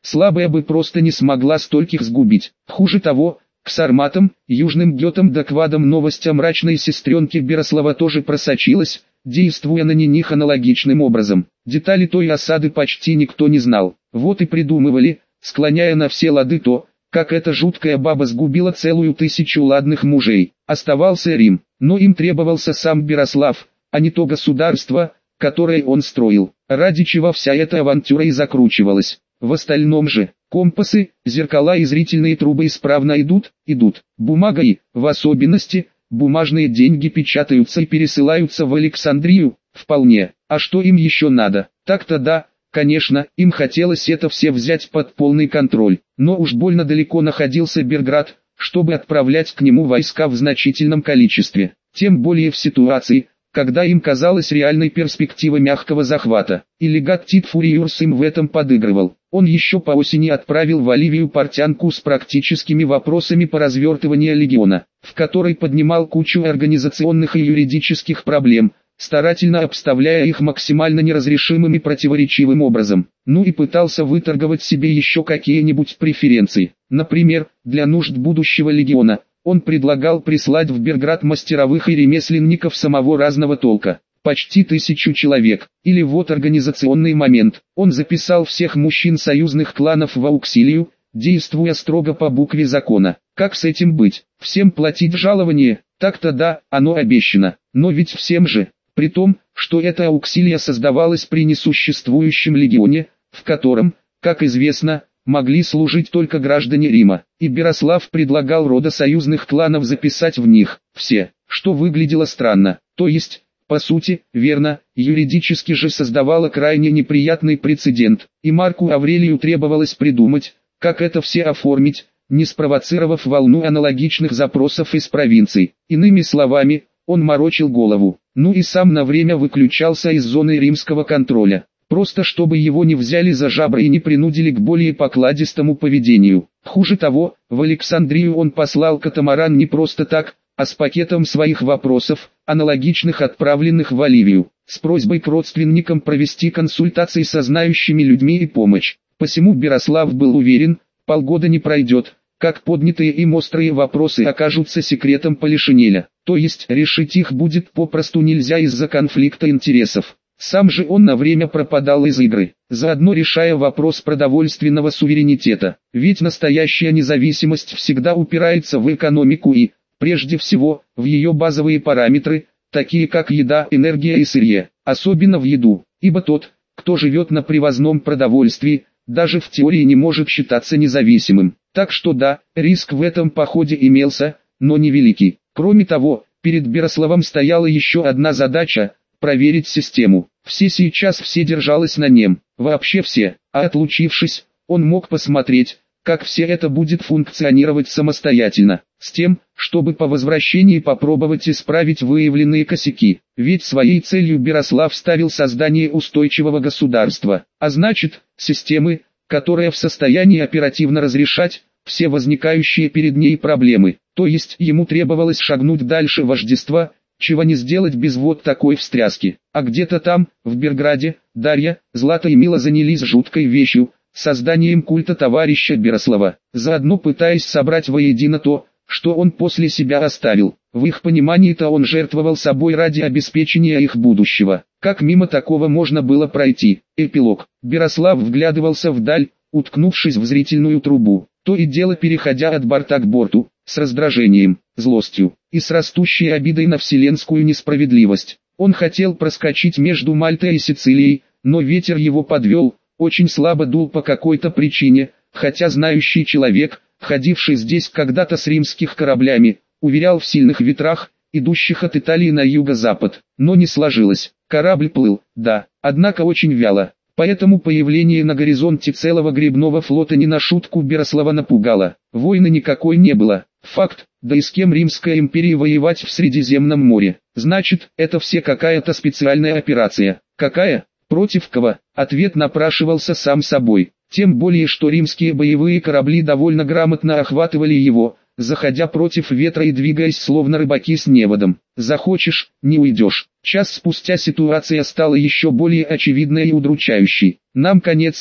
Слабая бы просто не смогла стольких сгубить. Хуже того, к сарматам, южным гетам да квадам новость о мрачной сестренке Берослава тоже просочилась, действуя на них аналогичным образом. Детали той осады почти никто не знал. Вот и придумывали, склоняя на все лады то, как эта жуткая баба сгубила целую тысячу ладных мужей. Оставался Рим, но им требовался сам Берослав, а не то государство, которое он строил, ради чего вся эта авантюра и закручивалась. В остальном же, компасы, зеркала и зрительные трубы исправно идут, идут. Бумага и, в особенности, бумажные деньги печатаются и пересылаются в Александрию, вполне. А что им еще надо? Так-то да, конечно, им хотелось это все взять под полный контроль. Но уж больно далеко находился Берград, чтобы отправлять к нему войска в значительном количестве. Тем более в ситуации, когда им казалась реальной перспектива мягкого захвата. И легат Тит Фуриюрс им в этом подыгрывал. Он еще по осени отправил в Оливию портянку с практическими вопросами по развертыванию легиона, в которой поднимал кучу организационных и юридических проблем, старательно обставляя их максимально неразрешимым и противоречивым образом. Ну и пытался выторговать себе еще какие-нибудь преференции. Например, для нужд будущего легиона он предлагал прислать в Берград мастеровых и ремесленников самого разного толка, почти тысячу человек. Или вот организационный момент, он записал всех мужчин союзных кланов в ауксилию, действуя строго по букве закона. Как с этим быть? Всем платить жалование? Так-то да, оно обещано, но ведь всем же, при том, что эта ауксилия создавалась при несуществующем легионе, в котором, как известно, могли служить только граждане Рима, и Берослав предлагал рода союзных кланов записать в них все, что выглядело странно, то есть, по сути, верно, юридически же создавало крайне неприятный прецедент, и Марку Аврелию требовалось придумать, как это все оформить, не спровоцировав волну аналогичных запросов из провинций. Иными словами, он морочил голову, ну и сам на время выключался из зоны римского контроля. Просто чтобы его не взяли за жабры и не принудили к более покладистому поведению. Хуже того, в Александрию он послал катамаран не просто так, а с пакетом своих вопросов, аналогичных отправленных в Оливию, с просьбой к родственникам провести консультации со знающими людьми и помощь. Посему Берослав был уверен, полгода не пройдет, как поднятые им острые вопросы окажутся секретом Полишинеля, то есть решить их будет попросту нельзя из-за конфликта интересов. Сам же он на время пропадал из игры, заодно решая вопрос продовольственного суверенитета, ведь настоящая независимость всегда упирается в экономику и, прежде всего, в ее базовые параметры, такие как еда, энергия и сырье, особенно в еду, ибо тот, кто живет на привозном продовольствии, даже в теории не может считаться независимым. Так что да, риск в этом походе имелся, но невеликий. Кроме того, перед Берославом стояла еще одна задача – проверить систему. Все сейчас все держалось на нем, вообще все, а отлучившись, он мог посмотреть, как все это будет функционировать самостоятельно, с тем, чтобы по возвращении попробовать исправить выявленные косяки. Ведь своей целью Берослав ставил создание устойчивого государства, а значит, системы, которая в состоянии оперативно разрешать все возникающие перед ней проблемы. То есть ему требовалось шагнуть дальше вождества, чего не сделать без вот такой встряски. А где-то там, в Берграде, Дарья, Злата и Мила занялись жуткой вещью, созданием культа товарища Берослава, заодно пытаясь собрать воедино то, что он после себя оставил. В их понимании-то он жертвовал собой ради обеспечения их будущего. Как мимо такого можно было пройти? Эпилог. Берослав вглядывался вдаль, уткнувшись в зрительную трубу, то и дело переходя от борта к борту, с раздражением, злостью и с растущей обидой на вселенскую несправедливость. Он хотел проскочить между Мальтой и Сицилией, но ветер его подвел, очень слабо дул по какой-то причине, хотя знающий человек, ходивший здесь когда-то с римских кораблями, уверял в сильных ветрах, идущих от Италии на юго-запад, но не сложилось. Корабль плыл, да, однако очень вяло. Поэтому появление на горизонте целого гребного флота не на шутку Берослава напугало. Войны никакой не было. Факт, да и с кем Римская империя воевать в Средиземном море? Значит, это все какая-то специальная операция. Какая? Против кого? Ответ напрашивался сам собой. Тем более, что римские боевые корабли довольно грамотно охватывали его, заходя против ветра и двигаясь словно рыбаки с неводом. Захочешь, не уйдешь. Час спустя ситуация стала еще более очевидной и удручающей. Нам конец,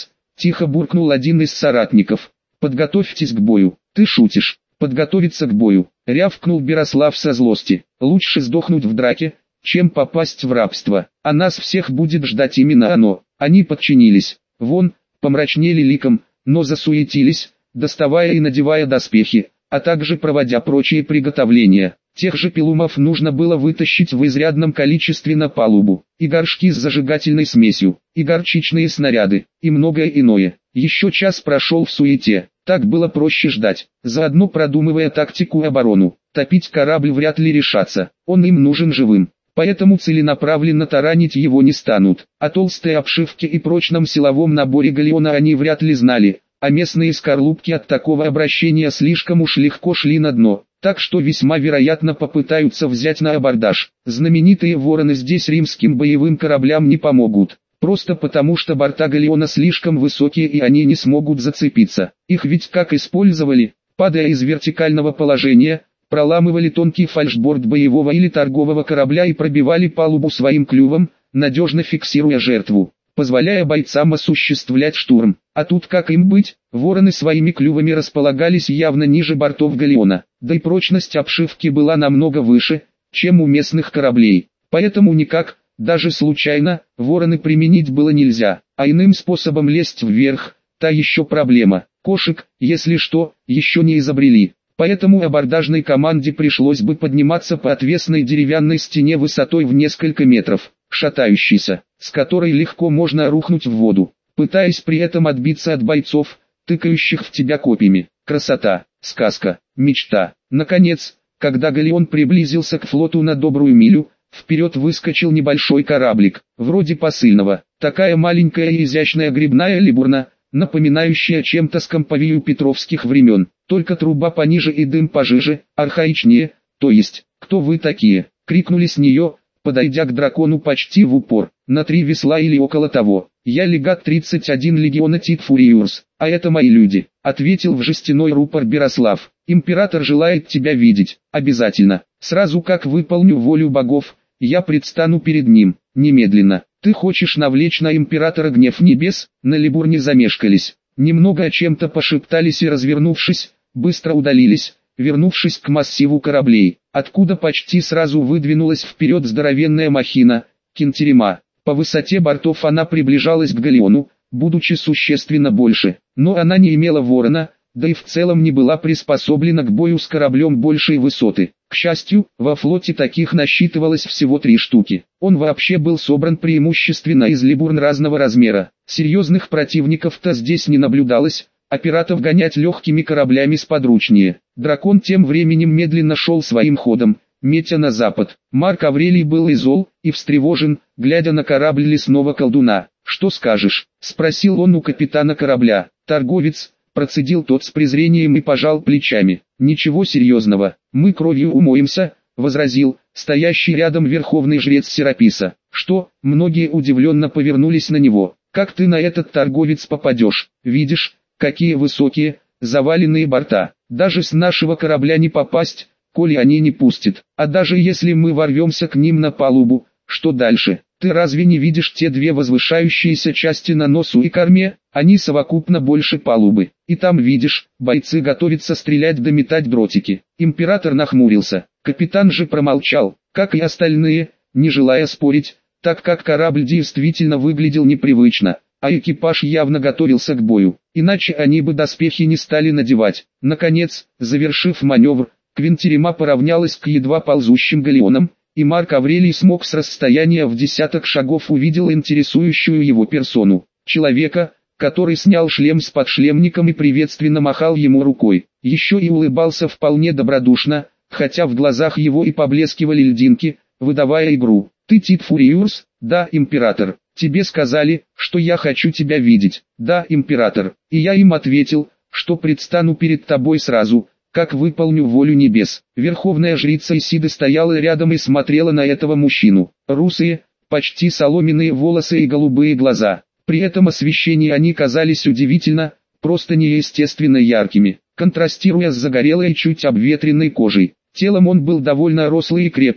Тихо буркнул один из соратников. Подготовьтесь к бою. Ты шутишь. Подготовиться к бою. Рявкнул Берослав со злости. Лучше сдохнуть в драке, чем попасть в рабство. А нас всех будет ждать именно оно. Они подчинились. Вон, помрачнели ликом, но засуетились, доставая и надевая доспехи, а также проводя прочие приготовления. Тех же пилумов нужно было вытащить в изрядном количестве на палубу, и горшки с зажигательной смесью, и горчичные снаряды, и многое иное. Еще час прошел в суете, так было проще ждать, заодно продумывая тактику и оборону. Топить корабль вряд ли решатся, он им нужен живым. Поэтому целенаправленно таранить его не станут. О толстой обшивке и прочном силовом наборе галеона они вряд ли знали, а местные скорлупки от такого обращения слишком уж легко шли на дно, так что весьма вероятно попытаются взять на абордаж. Знаменитые вороны здесь римским боевым кораблям не помогут, просто потому что борта галеона слишком высокие и они не смогут зацепиться. Их ведь как использовали, падая из вертикального положения, проламывали тонкий фальшборд боевого или торгового корабля и пробивали палубу своим клювом, надежно фиксируя жертву, позволяя бойцам осуществлять штурм. А тут как им быть? Вороны своими клювами располагались явно ниже бортов галеона, да и прочность обшивки была намного выше, чем у местных кораблей. Поэтому никак, даже случайно, вороны применить было нельзя, а иным способом лезть вверх, та еще проблема. Кошек, если что, еще не изобрели. Поэтому абордажной команде пришлось бы подниматься по отвесной деревянной стене высотой в несколько метров, шатающейся, с которой легко можно рухнуть в воду, пытаясь при этом отбиться от бойцов, тыкающих в тебя копьями. Красота, сказка, мечта. Наконец, когда галеон приблизился к флоту на добрую милю, вперед выскочил небольшой кораблик, вроде посыльного. Такая маленькая и изящная грибная либурна, напоминающая чем-то скомповию петровских времен, только труба пониже и дым пожиже, архаичнее, то есть, кто вы такие, крикнули с нее, подойдя к дракону почти в упор, на три весла или около того. Я легат тридцать один легиона Тит Фуриурс, а это мои люди, ответил в жестяной рупор Берослав. Император желает тебя видеть, обязательно, сразу как выполню волю богов, я предстану перед ним, немедленно. Ты хочешь навлечь на императора гнев небес? На Либурне замешкались, немного о чем-то пошептались и, развернувшись, быстро удалились, вернувшись к массиву кораблей, откуда почти сразу выдвинулась вперед здоровенная махина, Кинтерема. По высоте бортов она приближалась к галеону, будучи существенно больше, но она не имела ворона, да и в целом не была приспособлена к бою с кораблем большей высоты. К счастью, во флоте таких насчитывалось всего три штуки. Он вообще был собран преимущественно из либурн разного размера. Серьезных противников-то здесь не наблюдалось, а пиратов гонять легкими кораблями сподручнее. Дракон тем временем медленно шел своим ходом, метя на запад. Марк Аврелий был и зол, и встревожен, глядя на корабль лесного колдуна. «Что скажешь?» — спросил он у капитана корабля. «Торговец», — процедил тот с презрением и пожал плечами. «Ничего серьезного, мы кровью умоемся», — возразил стоящий рядом верховный жрец Сераписа. «Что?» — многие удивленно повернулись на него. «Как ты на этот торговец попадешь? Видишь, какие высокие, заваленные борта. Даже с нашего корабля не попасть, коли они не пустят. А даже если мы ворвемся к ним на палубу, что дальше? Ты разве не видишь те две возвышающиеся части на носу и корме? Они совокупно больше палубы. И там видишь, бойцы готовятся стрелять да метать дротики». Император нахмурился. Капитан же промолчал, как и остальные, не желая спорить, так как корабль действительно выглядел непривычно, а экипаж явно готовился к бою, иначе они бы доспехи не стали надевать. Наконец, завершив маневр, Квинтерема поравнялась к едва ползущим галеонам, и Марк Аврелий смог с расстояния в десяток шагов увидел интересующую его персону. Человека, который снял шлем с подшлемником и приветственно махал ему рукой. Еще и улыбался вполне добродушно, хотя в глазах его и поблескивали льдинки, выдавая игру. «Ты Тит Фуриурс?» «Да, император. Тебе сказали, что я хочу тебя видеть». «Да, император». И я им ответил, что предстану перед тобой сразу, как выполню волю небес. Верховная жрица Исида стояла рядом и смотрела на этого мужчину. Русые, почти соломенные волосы и голубые глаза. При этом освещении они казались удивительно, просто неестественно яркими, контрастируя с загорелой чуть обветренной кожей. Телом он был довольно рослый и крепкий,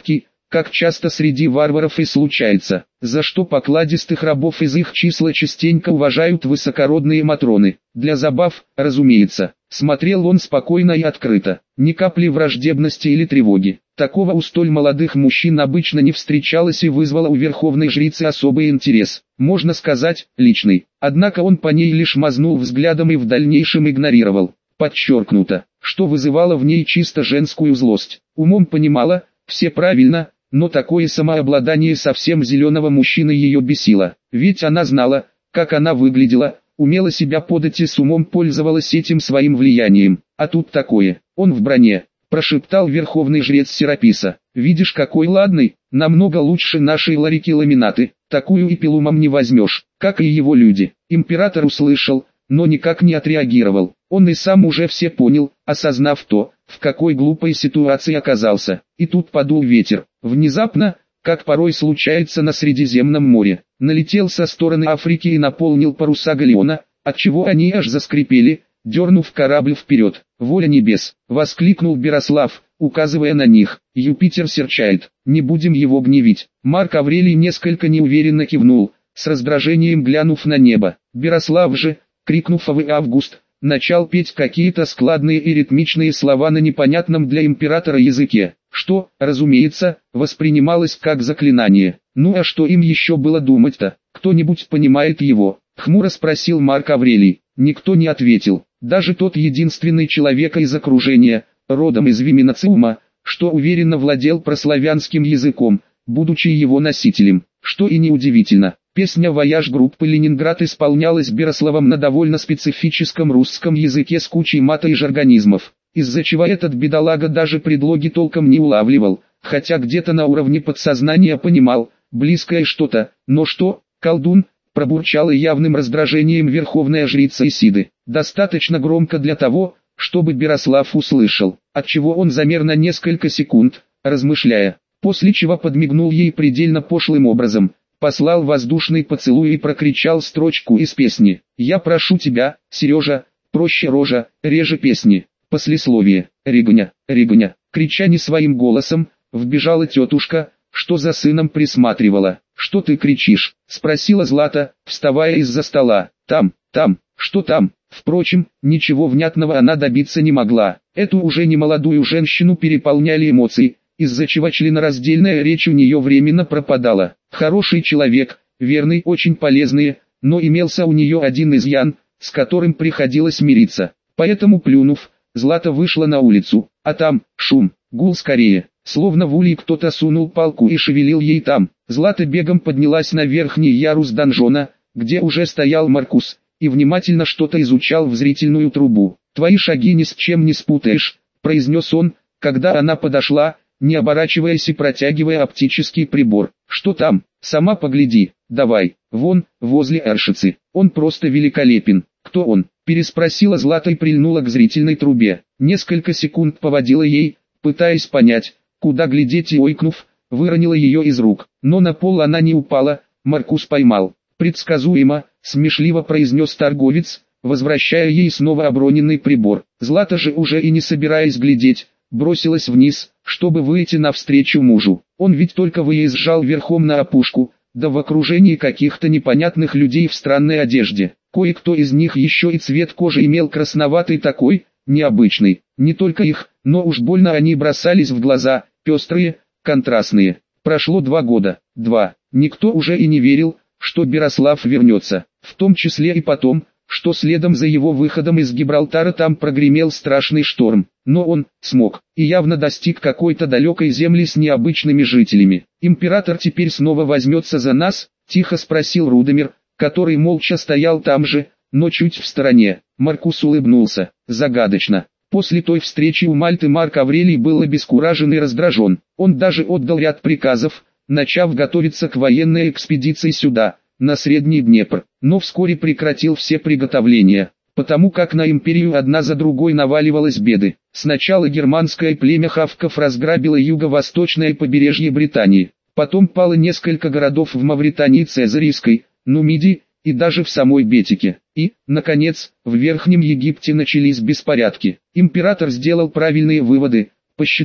как часто среди варваров и случается, за что покладистых рабов из их числа частенько уважают высокородные матроны. Для забав, разумеется, смотрел он спокойно и открыто, ни капли враждебности или тревоги. Такого у столь молодых мужчин обычно не встречалось и вызвало у верховной жрицы особый интерес, можно сказать, личный. Однако он по ней лишь мазнул взглядом и в дальнейшем игнорировал. Подчеркнуто, что вызывало в ней чисто женскую злость. Умом понимала, все правильно, но такое самообладание совсем зеленого мужчины ее бесило. Ведь она знала, как она выглядела, умела себя подать и с умом пользовалась этим своим влиянием. А тут такое, он в броне, прошептал верховный жрец Сераписа. Видишь, какой ладный, намного лучше нашей Ларики Ламинаты, такую и пилумом не возьмешь, как и его люди. Император услышал, но никак не отреагировал. Он и сам уже все понял, осознав то, в какой глупой ситуации оказался. И тут подул ветер. Внезапно, как порой случается на Средиземном море, налетел со стороны Африки и наполнил паруса галеона, отчего они аж заскрипели, дернув корабль вперед. «Воля небес!» — воскликнул Берослав, указывая на них. «Юпитер серчает, не будем его гневить». Марк Аврелий несколько неуверенно кивнул, с раздражением глянув на небо. Берослав же, крикнув «Авы Август!», начал петь какие-то складные и ритмичные слова на непонятном для императора языке, что, разумеется, воспринималось как заклинание. Ну а что им еще было думать-то? Кто-нибудь понимает его? Хмуро спросил Марк Аврелий. Никто не ответил, даже тот единственный человек из окружения, родом из Виминоциума, что уверенно владел прославянским языком, будучи его носителем, что и неудивительно. Песня «Вояж» группы «Ленинград» исполнялась Берославом на довольно специфическом русском языке с кучей мата и жаргонизмов, из-за чего этот бедолага даже предлоги толком не улавливал, хотя где-то на уровне подсознания понимал, близкое что-то, но что, колдун, пробурчала явным раздражением верховная жрица Исиды, достаточно громко для того, чтобы Берослав услышал, отчего он замер на несколько секунд, размышляя, после чего подмигнул ей предельно пошлым образом, послал воздушный поцелуй и прокричал строчку из песни. «Я прошу тебя, Сережа, проще рожа, реже песни». Послесловие. «Ригня, Ригня». Крича не своим голосом, вбежала тетушка, что за сыном присматривала. «Что ты кричишь?» — спросила Злата, вставая из-за стола. «Там, там, что там?» Впрочем, ничего внятного она добиться не могла. Эту уже немолодую женщину переполняли эмоции, из-за чего членораздельная речь у нее временно пропадала. Хороший человек, верный, очень полезный, но имелся у нее один изъян, с которым приходилось мириться. Поэтому, плюнув, Злата вышла на улицу, а там, шум, гул скорее, словно в улей кто-то сунул палку и шевелил ей там. Злата бегом поднялась на верхний ярус донжона, где уже стоял Маркус, и внимательно что-то изучал в зрительную трубу. «Твои шаги ни с чем не спутаешь», — произнес он, когда она подошла, не оборачиваясь и протягивая оптический прибор. «Что там? Сама погляди. Давай, вон, возле Аршицы. Он просто великолепен». «Кто он?» — переспросила Злата и прильнула к зрительной трубе. Несколько секунд поводила ей, пытаясь понять, куда глядеть, и ойкнув, выронила ее из рук. Но на пол она не упала, Маркус поймал. «Предсказуемо», — смешливо произнес торговец, возвращая ей снова оброненный прибор. Злата же, уже и не собираясь глядеть, бросилась вниз, чтобы выйти навстречу мужу. Он ведь только выезжал верхом на опушку, да в окружении каких-то непонятных людей в странной одежде. Кое-кто из них еще и цвет кожи имел красноватый такой, необычный. Не только их, но уж больно они бросались в глаза, пестрые, контрастные. Прошло два года, два. Никто уже и не верил, что Берослав вернется, в том числе и потом, что следом за его выходом из Гибралтара там прогремел страшный шторм. Но он смог, и явно достиг какой-то далекой земли с необычными жителями. «Император теперь снова возьмется за нас?» — тихо спросил Рудомир, который молча стоял там же, но чуть в стороне. Маркус улыбнулся, загадочно. После той встречи у Мальты Марк Аврелий был обескуражен и раздражен. Он даже отдал ряд приказов, начав готовиться к военной экспедиции сюда, на Средний Днепр, но вскоре прекратил все приготовления, потому как на империю одна за другой наваливалась беды. Сначала германское племя хавков разграбило юго-восточное побережье Британии, потом пало несколько городов в Мавритании Цезарийской, Нумидии и даже в самой Бетике. И, наконец, в Верхнем Египте начались беспорядки. Император сделал правильные выводы, посчитав,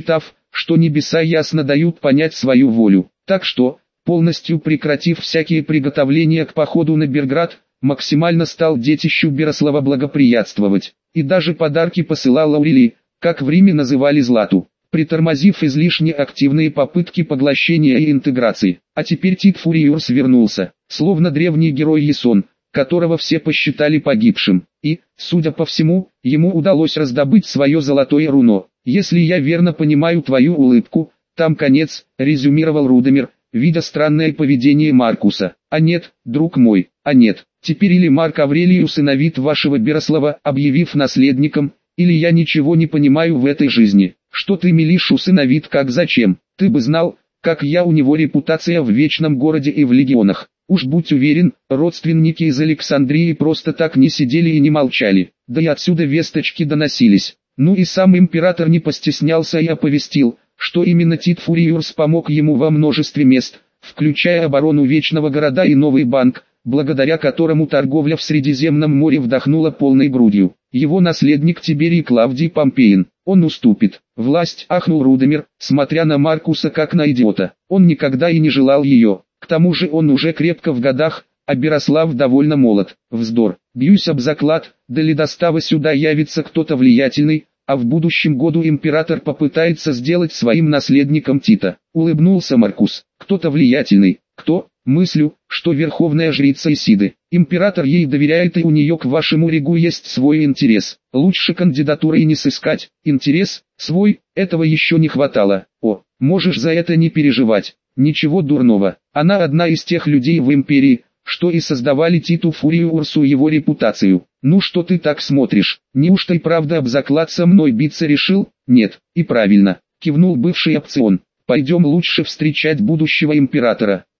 что небеса ясно дают понять свою волю. Так что, полностью прекратив всякие приготовления к походу на Берград, максимально стал детищу Берослава благоприятствовать, и даже подарки посылал Аурелии, как в Риме называли Злату, притормозив излишне активные попытки поглощения и интеграции. А теперь Тит Фуриурс вернулся, словно древний герой Ясон, которого все посчитали погибшим, и, судя по всему, ему удалось раздобыть свое золотое руно. «Если я верно понимаю твою улыбку, там конец», — резюмировал Рудомир, видя странное поведение Маркуса. «А нет, друг мой, а нет, теперь или Марк Аврелий усыновит вашего Берослава, объявив наследником, или я ничего не понимаю в этой жизни. Что ты мелишь усыновит, как зачем? Ты бы знал, как я у него репутация в Вечном Городе и в Легионах. Уж будь уверен, родственники из Александрии просто так не сидели и не молчали, да и отсюда весточки доносились». Ну и сам император не постеснялся и оповестил, что именно Тит Фуриурс помог ему во множестве мест, включая оборону Вечного Города и Новый банк, благодаря которому торговля в Средиземном море вдохнула полной грудью. Его наследник Тиберий Клавдий Помпеин, он уступит власть, ахнул Рудомир, смотря на Маркуса как на идиота. Он никогда и не желал ее, к тому же он уже крепко в годах, а Берослав довольно молод. Вздор, бьюсь об заклад, до ледостава сюда явится кто-то влиятельный, а в будущем году император попытается сделать своим наследником Тита. Улыбнулся Маркус. Кто-то влиятельный, кто? Мыслю, что верховная жрица Исиды. Император ей доверяет, и у нее к вашему регу есть свой интерес. Лучше кандидатуры и не сыскать. Интерес, свой, этого еще не хватало. О, можешь за это не переживать. Ничего дурного. Она одна из тех людей в империи, что и создавали Титу Фуриурсу его репутацию. Ну что ты так смотришь? Неужто и правда об заклад со мной биться решил? Нет, и правильно, кивнул бывший опцион. Пойдем лучше встречать будущего императора.